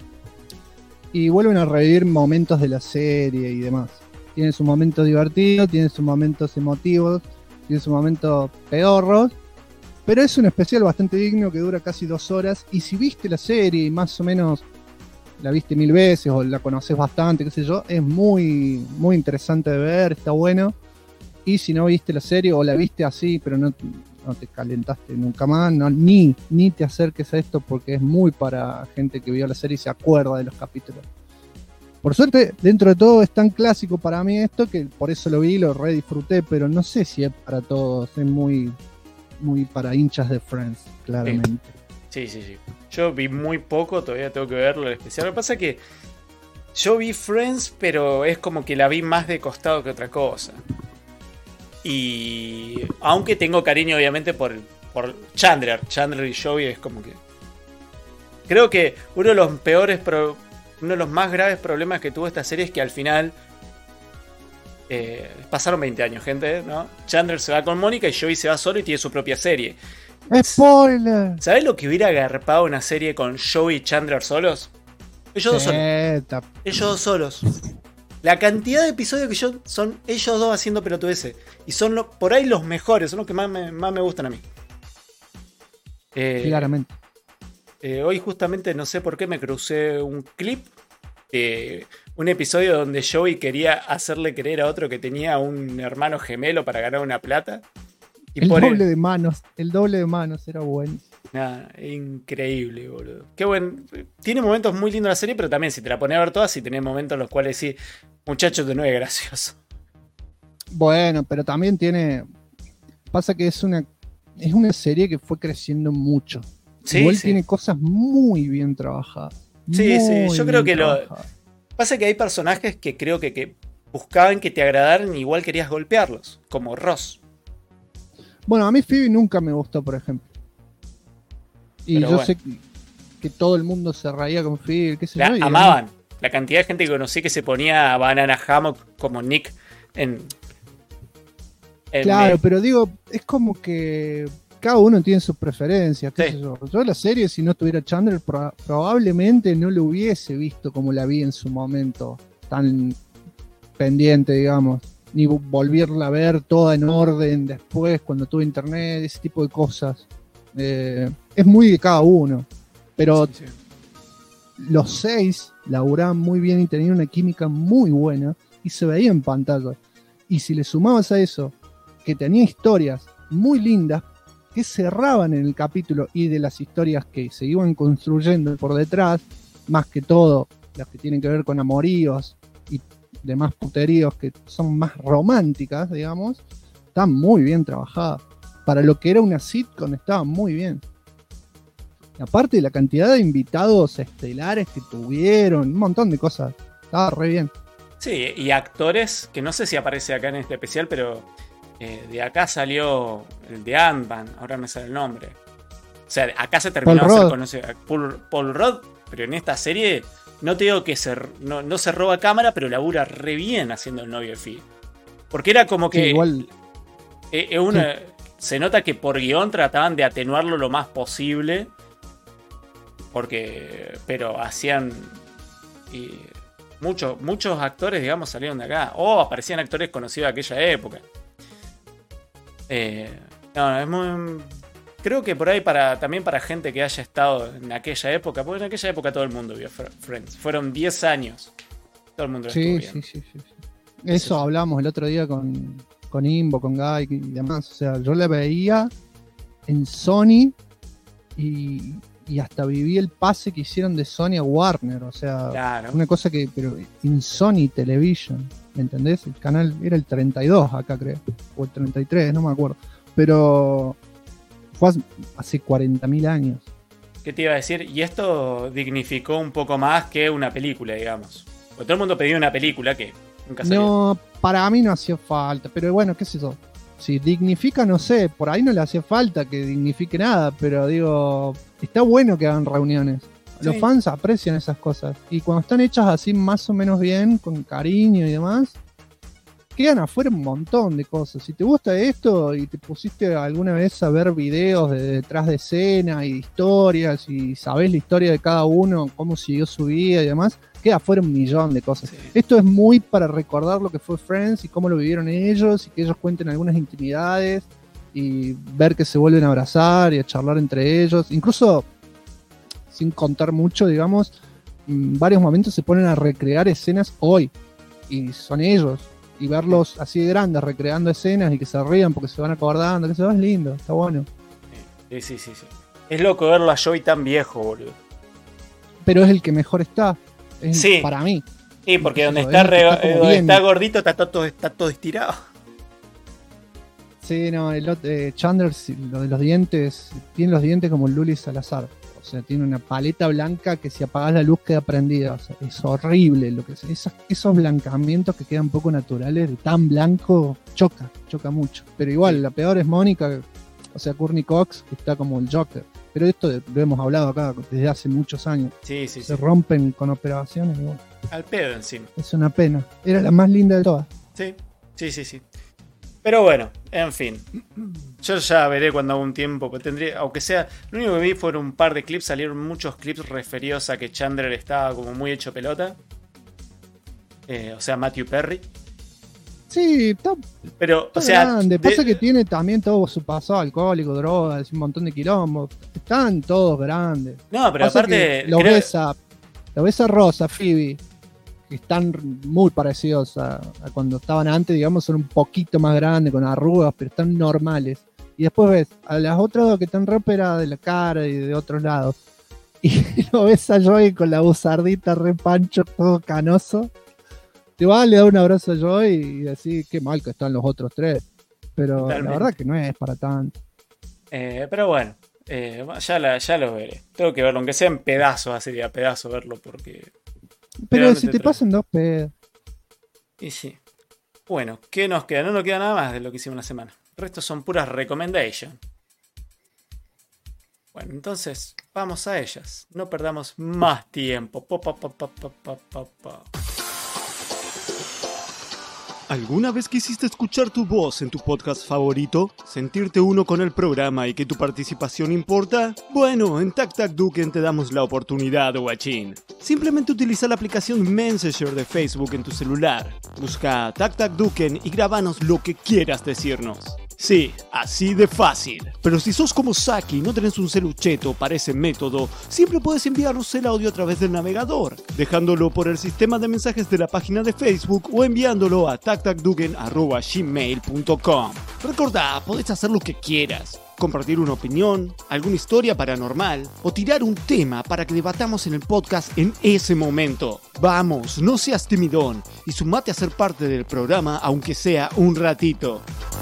A: y vuelven a revivir momentos de la serie y demás. Tiene sus momentos divertidos, tiene sus momentos emotivos, tiene sus momentos pedorros, pero es un especial bastante digno que dura casi 2 horas, y si viste la serie y más o menos la viste 1000 veces o la conoces bastante, qué sé yo, es muy, muy interesante de ver, está bueno. Y si no viste la serie o la viste así, pero no te calentaste nunca más, ni te acerques a esto porque es muy para gente que vio la serie y se acuerda de los capítulos. Por suerte, dentro de todo es tan clásico para mí esto que por eso lo vi, lo re disfruté, pero no sé si es para todos, es muy, muy para hinchas de Friends, claramente.
B: Sí. Yo vi muy poco, todavía tengo que verlo el especial. Lo que pasa es que yo vi Friends, pero es como que la vi más de costado que otra cosa. Y aunque tengo cariño obviamente por Chandler y Joey, es como que creo que uno de los más graves problemas que tuvo esta serie es que al final pasaron 20 años, gente, ¿no? Chandler se va con Mónica y Joey se va solo y tiene su propia serie.
A: ¡Spoiler!
B: ¿Sabés lo que hubiera agarpado una serie con Joey y Chandler solos? Ellos dos solos. La cantidad de episodios que son ellos dos haciendo pelotudeces. Y son por ahí los mejores, son los que más me gustan a mí.
A: Claramente.
B: Hoy justamente no sé por qué me crucé un clip. Un episodio donde Joey quería hacerle creer a otro que tenía un hermano gemelo para ganar una plata. Y
A: el doble de manos era bueno.
B: Increíble, boludo. Qué buen. Tiene momentos muy lindos la serie, pero también si te la pones a ver todas, si tenés momentos en los cuales sí, muchachos, de no es gracioso.
A: Bueno, pero también tiene. Pasa que es una serie que fue creciendo mucho.
B: Sí,
A: igual
B: sí.
A: Tiene cosas muy bien trabajadas.
B: Sí, yo creo que pasa que hay personajes que creo que buscaban que te agradaran y igual querías golpearlos, como Ross.
A: Bueno, a mí Phoebe nunca me gustó, por ejemplo. Y pero yo sé que todo el mundo se reía con Phoebe, qué sé yo.
B: Amaban. La cantidad de gente que conocí que se ponía Banana Hammock como Nick en
A: claro, pero digo, es como que cada uno tiene sus preferencias, qué sé yo. Yo la serie, si no tuviera Chandler, probablemente no lo hubiese visto como la vi en su momento, tan pendiente, digamos. Ni volverla a ver toda en orden después, cuando tuve internet, ese tipo de cosas. Es muy de cada uno. Pero sí. Los 6 laburaban muy bien y tenían una química muy buena y se veía en pantalla. Y si le sumabas a eso, que tenía historias muy lindas que cerraban en el capítulo y de las historias que se iban construyendo por detrás, más que todo las que tienen que ver con amoríos y demás puteríos que son más románticas, digamos, están muy bien trabajadas. Para lo que era una sitcom estaba muy bien. Y aparte de la cantidad de invitados estelares que tuvieron, un montón de cosas, estaba re bien.
B: Sí, y actores, que no sé si aparece acá en este especial, pero de acá salió el de Ant-Man, ahora me sale el nombre. O sea, acá se terminó de hacer conocido Paul Rudd, pero en esta serie no te digo que no se roba cámara, pero labura re bien haciendo el novio de Phoebe. Porque era como que...
A: Sí, igual.
B: Se nota que por guión trataban de atenuarlo lo más posible. Pero hacían... muchos actores, digamos, salieron de acá. O aparecían actores conocidos de aquella época. No, es muy... Creo que por ahí también para gente que haya estado en aquella época, porque en aquella época todo el mundo vio Friends. Fueron 10 años. Todo el mundo lo estuvo viendo.
A: Sí. Eso hablábamos el otro día con Imbo, con Guy y demás. O sea, yo la veía en Sony y hasta viví el pase que hicieron de Sony a Warner. O sea,
B: claro.
A: Una cosa que... Pero en Sony Television, ¿me entendés? El canal era el 32 acá, creo. O el 33, no me acuerdo. Pero... fue hace 40.000 años.
B: ¿Qué te iba a decir? Y esto dignificó un poco más que una película, digamos. Porque todo el mundo pedía una película que nunca salió.
A: No, para mí no hacía falta. Pero bueno, qué sé yo. Si dignifica, no sé. Por ahí no le hacía falta que dignifique nada. Pero digo, está bueno que hagan reuniones. Los fans aprecian esas cosas. Y cuando están hechas así más o menos bien, con cariño y demás, quedan afuera un montón de cosas. Si te gusta esto y te pusiste alguna vez a ver videos de detrás de escena y historias y sabés la historia de cada uno, cómo siguió su vida y demás, queda afuera un millón de cosas. Sí. Esto es muy para recordar lo que fue Friends y cómo lo vivieron ellos y que ellos cuenten algunas intimidades y ver que se vuelven a abrazar y a charlar entre ellos. Incluso, sin contar mucho, digamos, en varios momentos se ponen a recrear escenas hoy y son ellos. Y verlos así de grandes, recreando escenas y que se rían porque se van acordando, que se va, es lindo, está bueno.
B: Sí. Es loco verlo a Joey tan viejo, boludo.
A: Pero es el que mejor está,
B: sí.
A: Para mí.
B: Sí, porque donde está gordito está todo estirado.
A: Sí, no, Chandler, lo de los dientes, tiene los dientes como Luli Salazar. O sea, tiene una paleta blanca que si apagás la luz queda prendida. O sea, es horrible lo que es. Esos blancamientos que quedan poco naturales, de tan blanco, choca mucho. Pero igual, la peor es Mónica, o sea, Courtney Cox, que está como el Joker. Pero esto lo hemos hablado acá desde hace muchos años.
B: Sí.
A: Se rompen con operaciones. Igual.
B: Al pedo encima.
A: Es una pena. Era la más linda de todas.
B: Sí. Pero bueno, en fin. Yo ya veré cuando haga un tiempo. Aunque sea, lo único que vi fueron un par de clips. Salieron muchos clips referidos a que Chandler estaba como muy hecho pelota. O sea, Matthew Perry.
A: Sí, está grande. Pasa que tiene también todo su pasado alcohólico, drogas, un montón de quilombos. Están todos grandes.
B: No, pero pasa aparte...
A: Lo ves a Rosa, Phoebe, que están muy parecidos a cuando estaban antes, digamos, son un poquito más grandes, con arrugas, pero están normales. Y después ves a las otras dos que están re operadas de la cara y de otros lados. Y lo ves a Joey con la buzardita re pancho, todo canoso. Te vas, le da un abrazo a Joey y decís qué mal que están los otros tres. Pero totalmente. La verdad que no es para tanto.
B: Pero bueno, ya lo veré. Tengo que verlo, aunque sea en pedazos, así a pedazos verlo, porque...
A: Pero si te pasan 2 pedos.
B: Y sí. Bueno, ¿qué nos queda? No nos queda nada más de lo que hicimos la semana. El resto son puras recommendations. Bueno, entonces, vamos a ellas. No perdamos más tiempo.
J: ¿Alguna vez quisiste escuchar tu voz en tu podcast favorito? ¿Sentirte uno con el programa y que tu participación importa? Bueno, en TacTacDuken te damos la oportunidad, guachín. Simplemente utiliza la aplicación Messenger de Facebook en tu celular. Busca TacTacDuken y grabanos lo que quieras decirnos. Sí, así de fácil. Pero si sos como Saki y no tenés un celucheto para ese método, siempre puedes enviarnos el audio a través del navegador, dejándolo por el sistema de mensajes de la página de Facebook o enviándolo a tactacduken@gmail.com. Recordá, podés hacer lo que quieras. Compartir una opinión, alguna historia paranormal o tirar un tema para que debatamos en el podcast en ese momento. Vamos, no seas timidón y sumate a ser parte del programa aunque sea un ratito.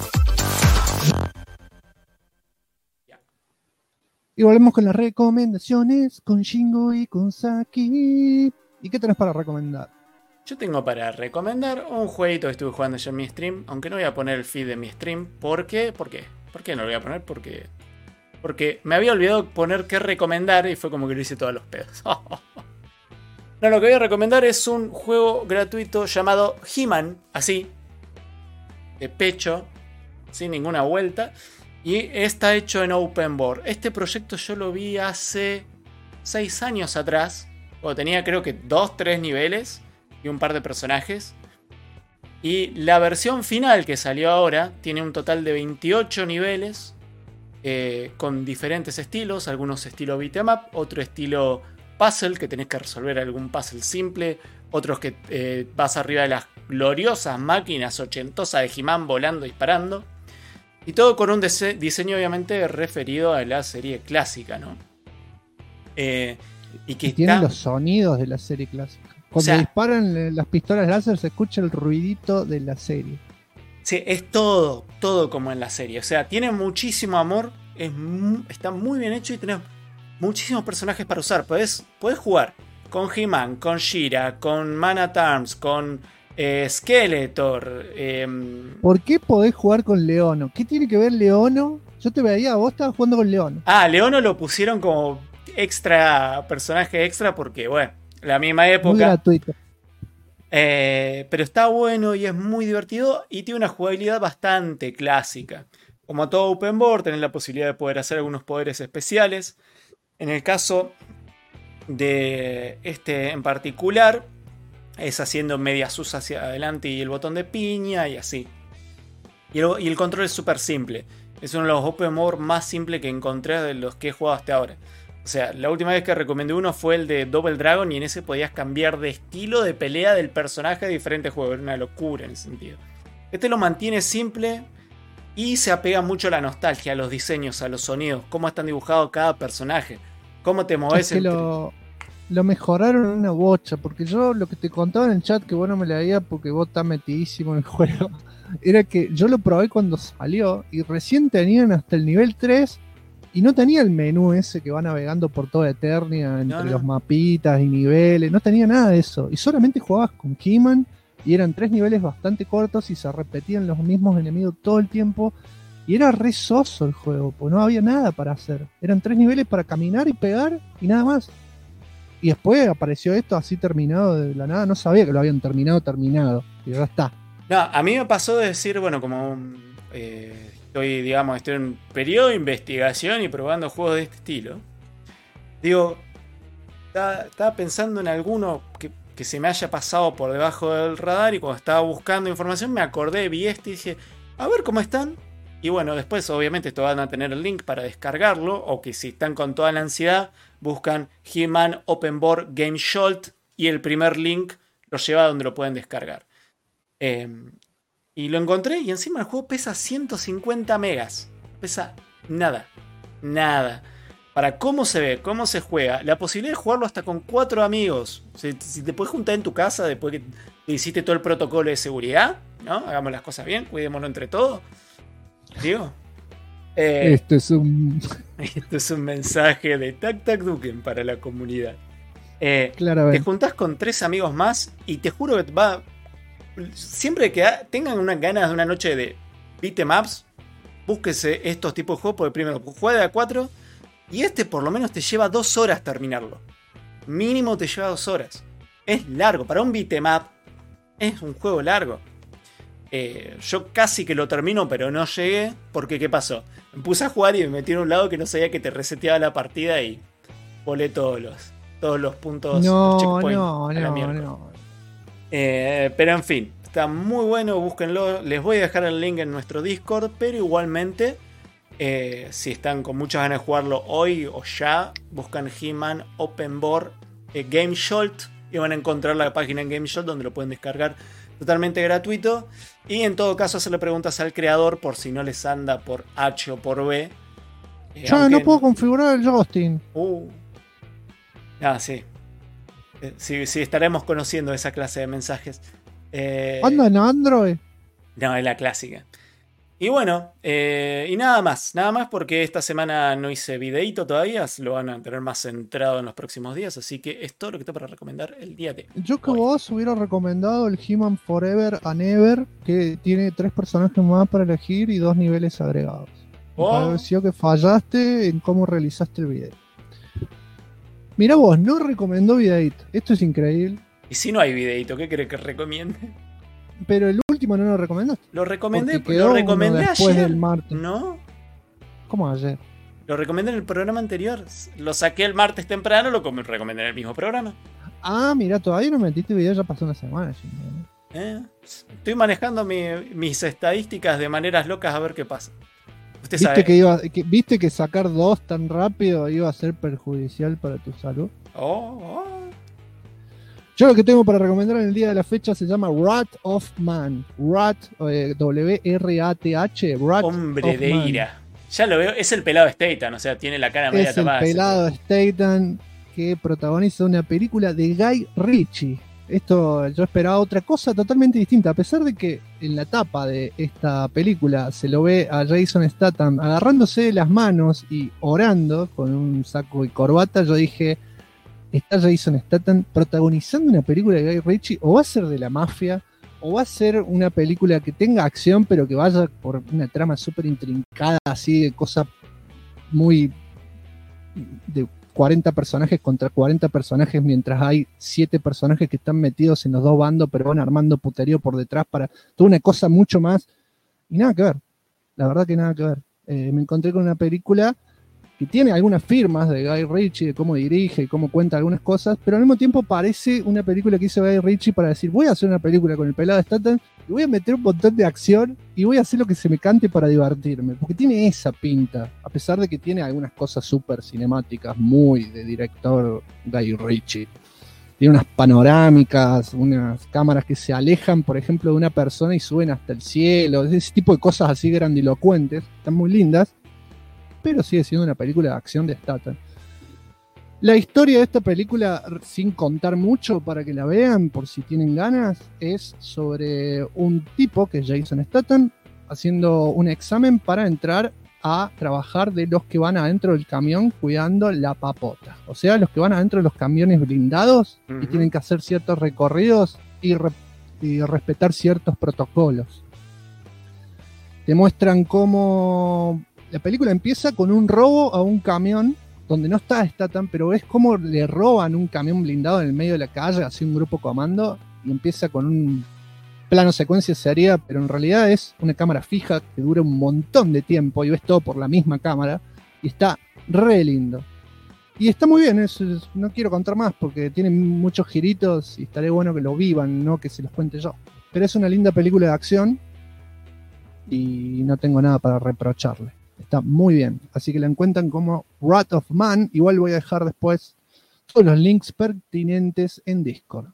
A: Y volvemos con las recomendaciones, con Shingo y con Saki. ¿Y qué tenés para recomendar?
B: Yo tengo para recomendar un jueguito que estuve jugando yo en mi stream, aunque no voy a poner el feed de mi stream. ¿Por qué? ¿Por qué no lo voy a poner? Porque me había olvidado poner qué recomendar y fue como que lo hice todos los pedos. No, lo que voy a recomendar es un juego gratuito llamado He-Man, así, de pecho, sin ninguna vuelta, y está hecho en Open Board. Este proyecto yo lo vi hace 6 años atrás, cuando tenía creo que 2-3 niveles y un par de personajes. Y la versión final que salió ahora tiene un total de 28 niveles, con diferentes estilos, algunos estilo beat'em up, otro estilo puzzle, que tenés que resolver algún puzzle simple, otros que vas arriba de las gloriosas máquinas ochentosas de He-Man volando, disparando, y todo con un diseño obviamente referido a la serie clásica, ¿no? Y que
A: tienen los sonidos de la serie clásica. Cuando disparan las pistolas láser se escucha el ruidito de la serie.
B: Sí, es todo como en la serie. O sea, tiene muchísimo amor, está muy bien hecho y tenés muchísimos personajes para usar. Podés jugar con He-Man, con She-Ra, con Man-at-Arms, con Skeletor.
A: ¿Por qué podés jugar con Leono? ¿Qué tiene que ver Leono? Yo te veía, vos estabas jugando con Leono.
B: Leono lo pusieron como personaje extra porque, bueno, la misma época.
A: Muy gratuito.
B: Pero está bueno y es muy divertido y tiene una jugabilidad bastante clásica. Como todo Open Board, tenés la posibilidad de poder hacer algunos poderes especiales. En el caso de este en particular, es haciendo medias sus hacia adelante y el botón de piña y así. Y el control es súper simple. Es uno de los Open Board más simples que encontré de los que he jugado hasta ahora. O sea, la última vez que recomendé uno fue el de Double Dragon y en ese podías cambiar de estilo de pelea del personaje a diferentes juegos. Era una locura en ese sentido. Este lo mantiene simple y se apega mucho a la nostalgia, a los diseños, a los sonidos, cómo están dibujados cada personaje, cómo te moves.
A: Es que lo mejoraron una bocha, porque yo lo que te contaba en el chat, que vos no me leías porque vos estás metidísimo en el juego, era que yo lo probé cuando salió y recién tenían hasta el nivel 3 y no tenía el menú ese que va navegando por toda Eternia entre los mapitas y niveles, no tenía nada de eso, y solamente jugabas con He-Man y eran 3 niveles bastante cortos y se repetían los mismos enemigos todo el tiempo y era re soso el juego, pues no había nada para hacer, eran 3 niveles para caminar y pegar y nada más. Y después apareció esto así terminado de la nada, no sabía que lo habían terminado, y ya está.
B: No, a mí me pasó de decir, bueno, como estoy en un periodo de investigación y probando juegos de este estilo. Digo, estaba pensando en alguno que se me haya pasado por debajo del radar y cuando estaba buscando información me acordé, vi este y dije, a ver cómo están. Y bueno, después obviamente esto van a tener el link para descargarlo, o que si están con toda la ansiedad, buscan He-Man Open Board Game Jolt y el primer link los lleva a donde lo pueden descargar. Y lo encontré y encima el juego pesa 150 megas. Pesa nada. Para cómo se ve, cómo se juega, la posibilidad de jugarlo hasta con 4 amigos. Si te puedes juntar en tu casa después que hiciste todo el protocolo de seguridad, ¿no? Hagamos las cosas bien, cuidémoslo entre todos. Digo,
A: Esto es un
B: mensaje de Tac Tac Duken para la comunidad.
A: Claramente.
B: Te juntás con 3 amigos más y te juro que siempre que tengan unas ganas de una noche de beat'em ups, búsquese estos tipos de juegos, porque primero juega de a 4 y por lo menos te lleva 2 horas terminarlo. Mínimo te lleva 2 horas. Es largo, para un beat'em up es un juego largo. Yo casi que lo termino, pero no llegué. Porque ¿qué pasó? Me puse a jugar y me metí en un lado que no sabía que te reseteaba la partida y volé todos los puntos. Los checkpoints a la mierda. Pero en fin, está muy bueno, búsquenlo. Les voy a dejar el link en nuestro Discord, pero igualmente, si están con muchas ganas de jugarlo hoy o ya, buscan He-Man Open Board Game Jolt y van a encontrar la página en Game Jolt donde lo pueden descargar totalmente gratuito. Y en todo caso hacerle preguntas al creador por si no les anda por H o por B.
A: Yo no puedo configurar el joystick.
B: Sí. Sí, estaremos conociendo esa clase de mensajes.
A: ¿Anda en Android?
B: No, es la clásica. Y bueno, y nada más porque esta semana no hice videíto todavía, lo van a tener más centrado en los próximos días, así que es todo lo que tengo para recomendar el día de hoy.
A: Yo que vos hubiera recomendado el He-Man Forever and Ever, que tiene 3 personajes más para elegir y 2 niveles agregados. Me pareció que fallaste en cómo realizaste el video. Mirá vos, no recomendó videíto. Esto es increíble.
B: Y si no hay videito, ¿qué querés que recomiende?
A: Pero el último no lo recomendaste.
B: Lo recomendé,
A: Porque quedó
B: lo recomendé
A: uno después
B: ayer.
A: del martes.
B: ¿No?
A: ¿Cómo ayer?
B: Lo recomendé en el programa anterior. Lo saqué el martes temprano, lo recomendé en el mismo programa.
A: Ah, mira, todavía no metiste video, ya pasó una semana.
B: Estoy manejando mis estadísticas de maneras locas a ver qué pasa. Usted
A: ¿Viste
B: sabe.
A: ¿Viste que sacar 2 tan rápido iba a ser perjudicial para tu salud? Yo lo que tengo para recomendar en el día de la fecha se llama Wrath of Man. Wrath, W-R-A-T-H.
B: Hombre de ira. Ya lo veo, es el pelado Statham, o sea, tiene la cara media tapada.
A: Es el pelado Statham que protagoniza una película de Guy Ritchie. Esto, yo esperaba otra cosa totalmente distinta. A pesar de que en la tapa de esta película se lo ve a Jason Statham agarrándose las manos y orando con un saco y corbata, yo dije, ¿está Jason Statham protagonizando una película de Guy Ritchie? ¿O va a ser de la mafia? ¿O va a ser una película que tenga acción pero que vaya por una trama súper intrincada, así de cosa muy... de 40 personajes contra 40 personajes, mientras hay 7 personajes que están metidos en los dos bandos, pero van armando puterío por detrás para toda una cosa mucho más? Y nada que ver, la verdad que nada que ver. Me encontré con una película que tiene algunas firmas de Guy Ritchie, de cómo dirige y cómo cuenta algunas cosas, pero al mismo tiempo parece una película que hizo Guy Ritchie para decir, voy a hacer una película con el pelado de Statham y voy a meter un montón de acción y voy a hacer lo que se me cante para divertirme, porque tiene esa pinta, a pesar de que tiene algunas cosas súper cinemáticas, muy de director Guy Ritchie. Tiene unas panorámicas, unas cámaras que se alejan, por ejemplo, de una persona y suben hasta el cielo, ese tipo de cosas así grandilocuentes, están muy lindas, pero sigue siendo una película de acción de Statham. La historia de esta película, sin contar mucho para que la vean, por si tienen ganas, es sobre un tipo, que es Jason Statham, haciendo un examen para entrar a trabajar de los que van adentro del camión cuidando la papota. O sea, los que van adentro de los camiones blindados y tienen que hacer ciertos recorridos y respetar ciertos protocolos. Te muestran cómo... La película empieza con un robo a un camión donde no está Statham, pero ves cómo le roban un camión blindado en el medio de la calle, así un grupo comando, y empieza con un plano secuencia seria, pero en realidad es una cámara fija que dura un montón de tiempo y ves todo por la misma cámara, y está re lindo. Y está muy bien, no quiero contar más porque tiene muchos giritos y estaría bueno que lo vivan, no que se los cuente yo. Pero es una linda película de acción y no tengo nada para reprocharle. Está muy bien, así que la encuentran como Wrath of Man. Igual voy a dejar después todos los links pertinentes en Discord.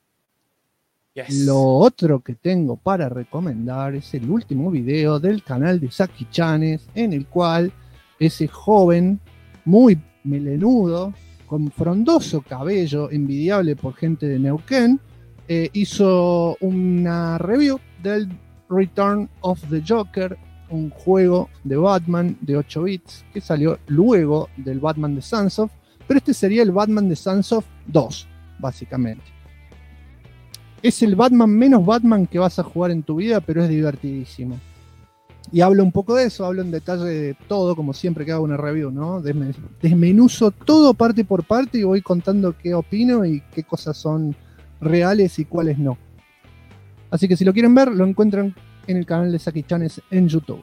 A: Yes. Lo otro que tengo para recomendar es el último video del canal de Saki Chanes, en el cual ese joven muy melenudo, con frondoso cabello, envidiable por gente de Neuquén, hizo una review del Return of the Joker, un juego de Batman de 8 bits que salió luego del Batman de Sons of, pero este sería el Batman de Sons of 2, básicamente. Es el Batman menos Batman que vas a jugar en tu vida, pero es divertidísimo. Y hablo un poco de eso, hablo en detalle de todo, como siempre que hago una review, ¿no? Desmenuzo todo parte por parte y voy contando qué opino y qué cosas son reales y cuáles no. Así que si lo quieren ver, lo encuentran en el canal de Saki Chanes en YouTube.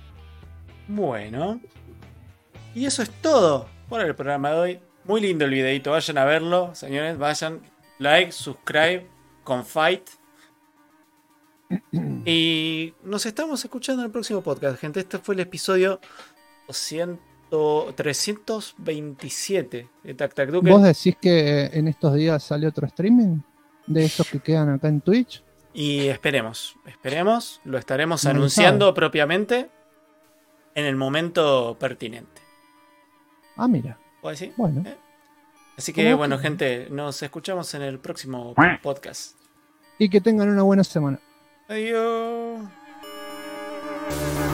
B: Bueno. Y eso es todo por el programa de hoy. Muy lindo el videito, vayan a verlo, señores, vayan, like, subscribe, confite. Y nos estamos escuchando en el próximo podcast, gente. Este fue el episodio 327 de Tac Tac Duque.
A: ¿Vos decís que en estos días sale otro streaming de estos que quedan acá en Twitch?
B: Y esperemos, lo estaremos anunciando propiamente en el momento pertinente.
A: Ah, mira.
B: ¿Puedo decir?
A: Bueno.
B: Así que bueno, gente, nos escuchamos en el próximo podcast.
A: Y que tengan una buena semana.
B: Adiós.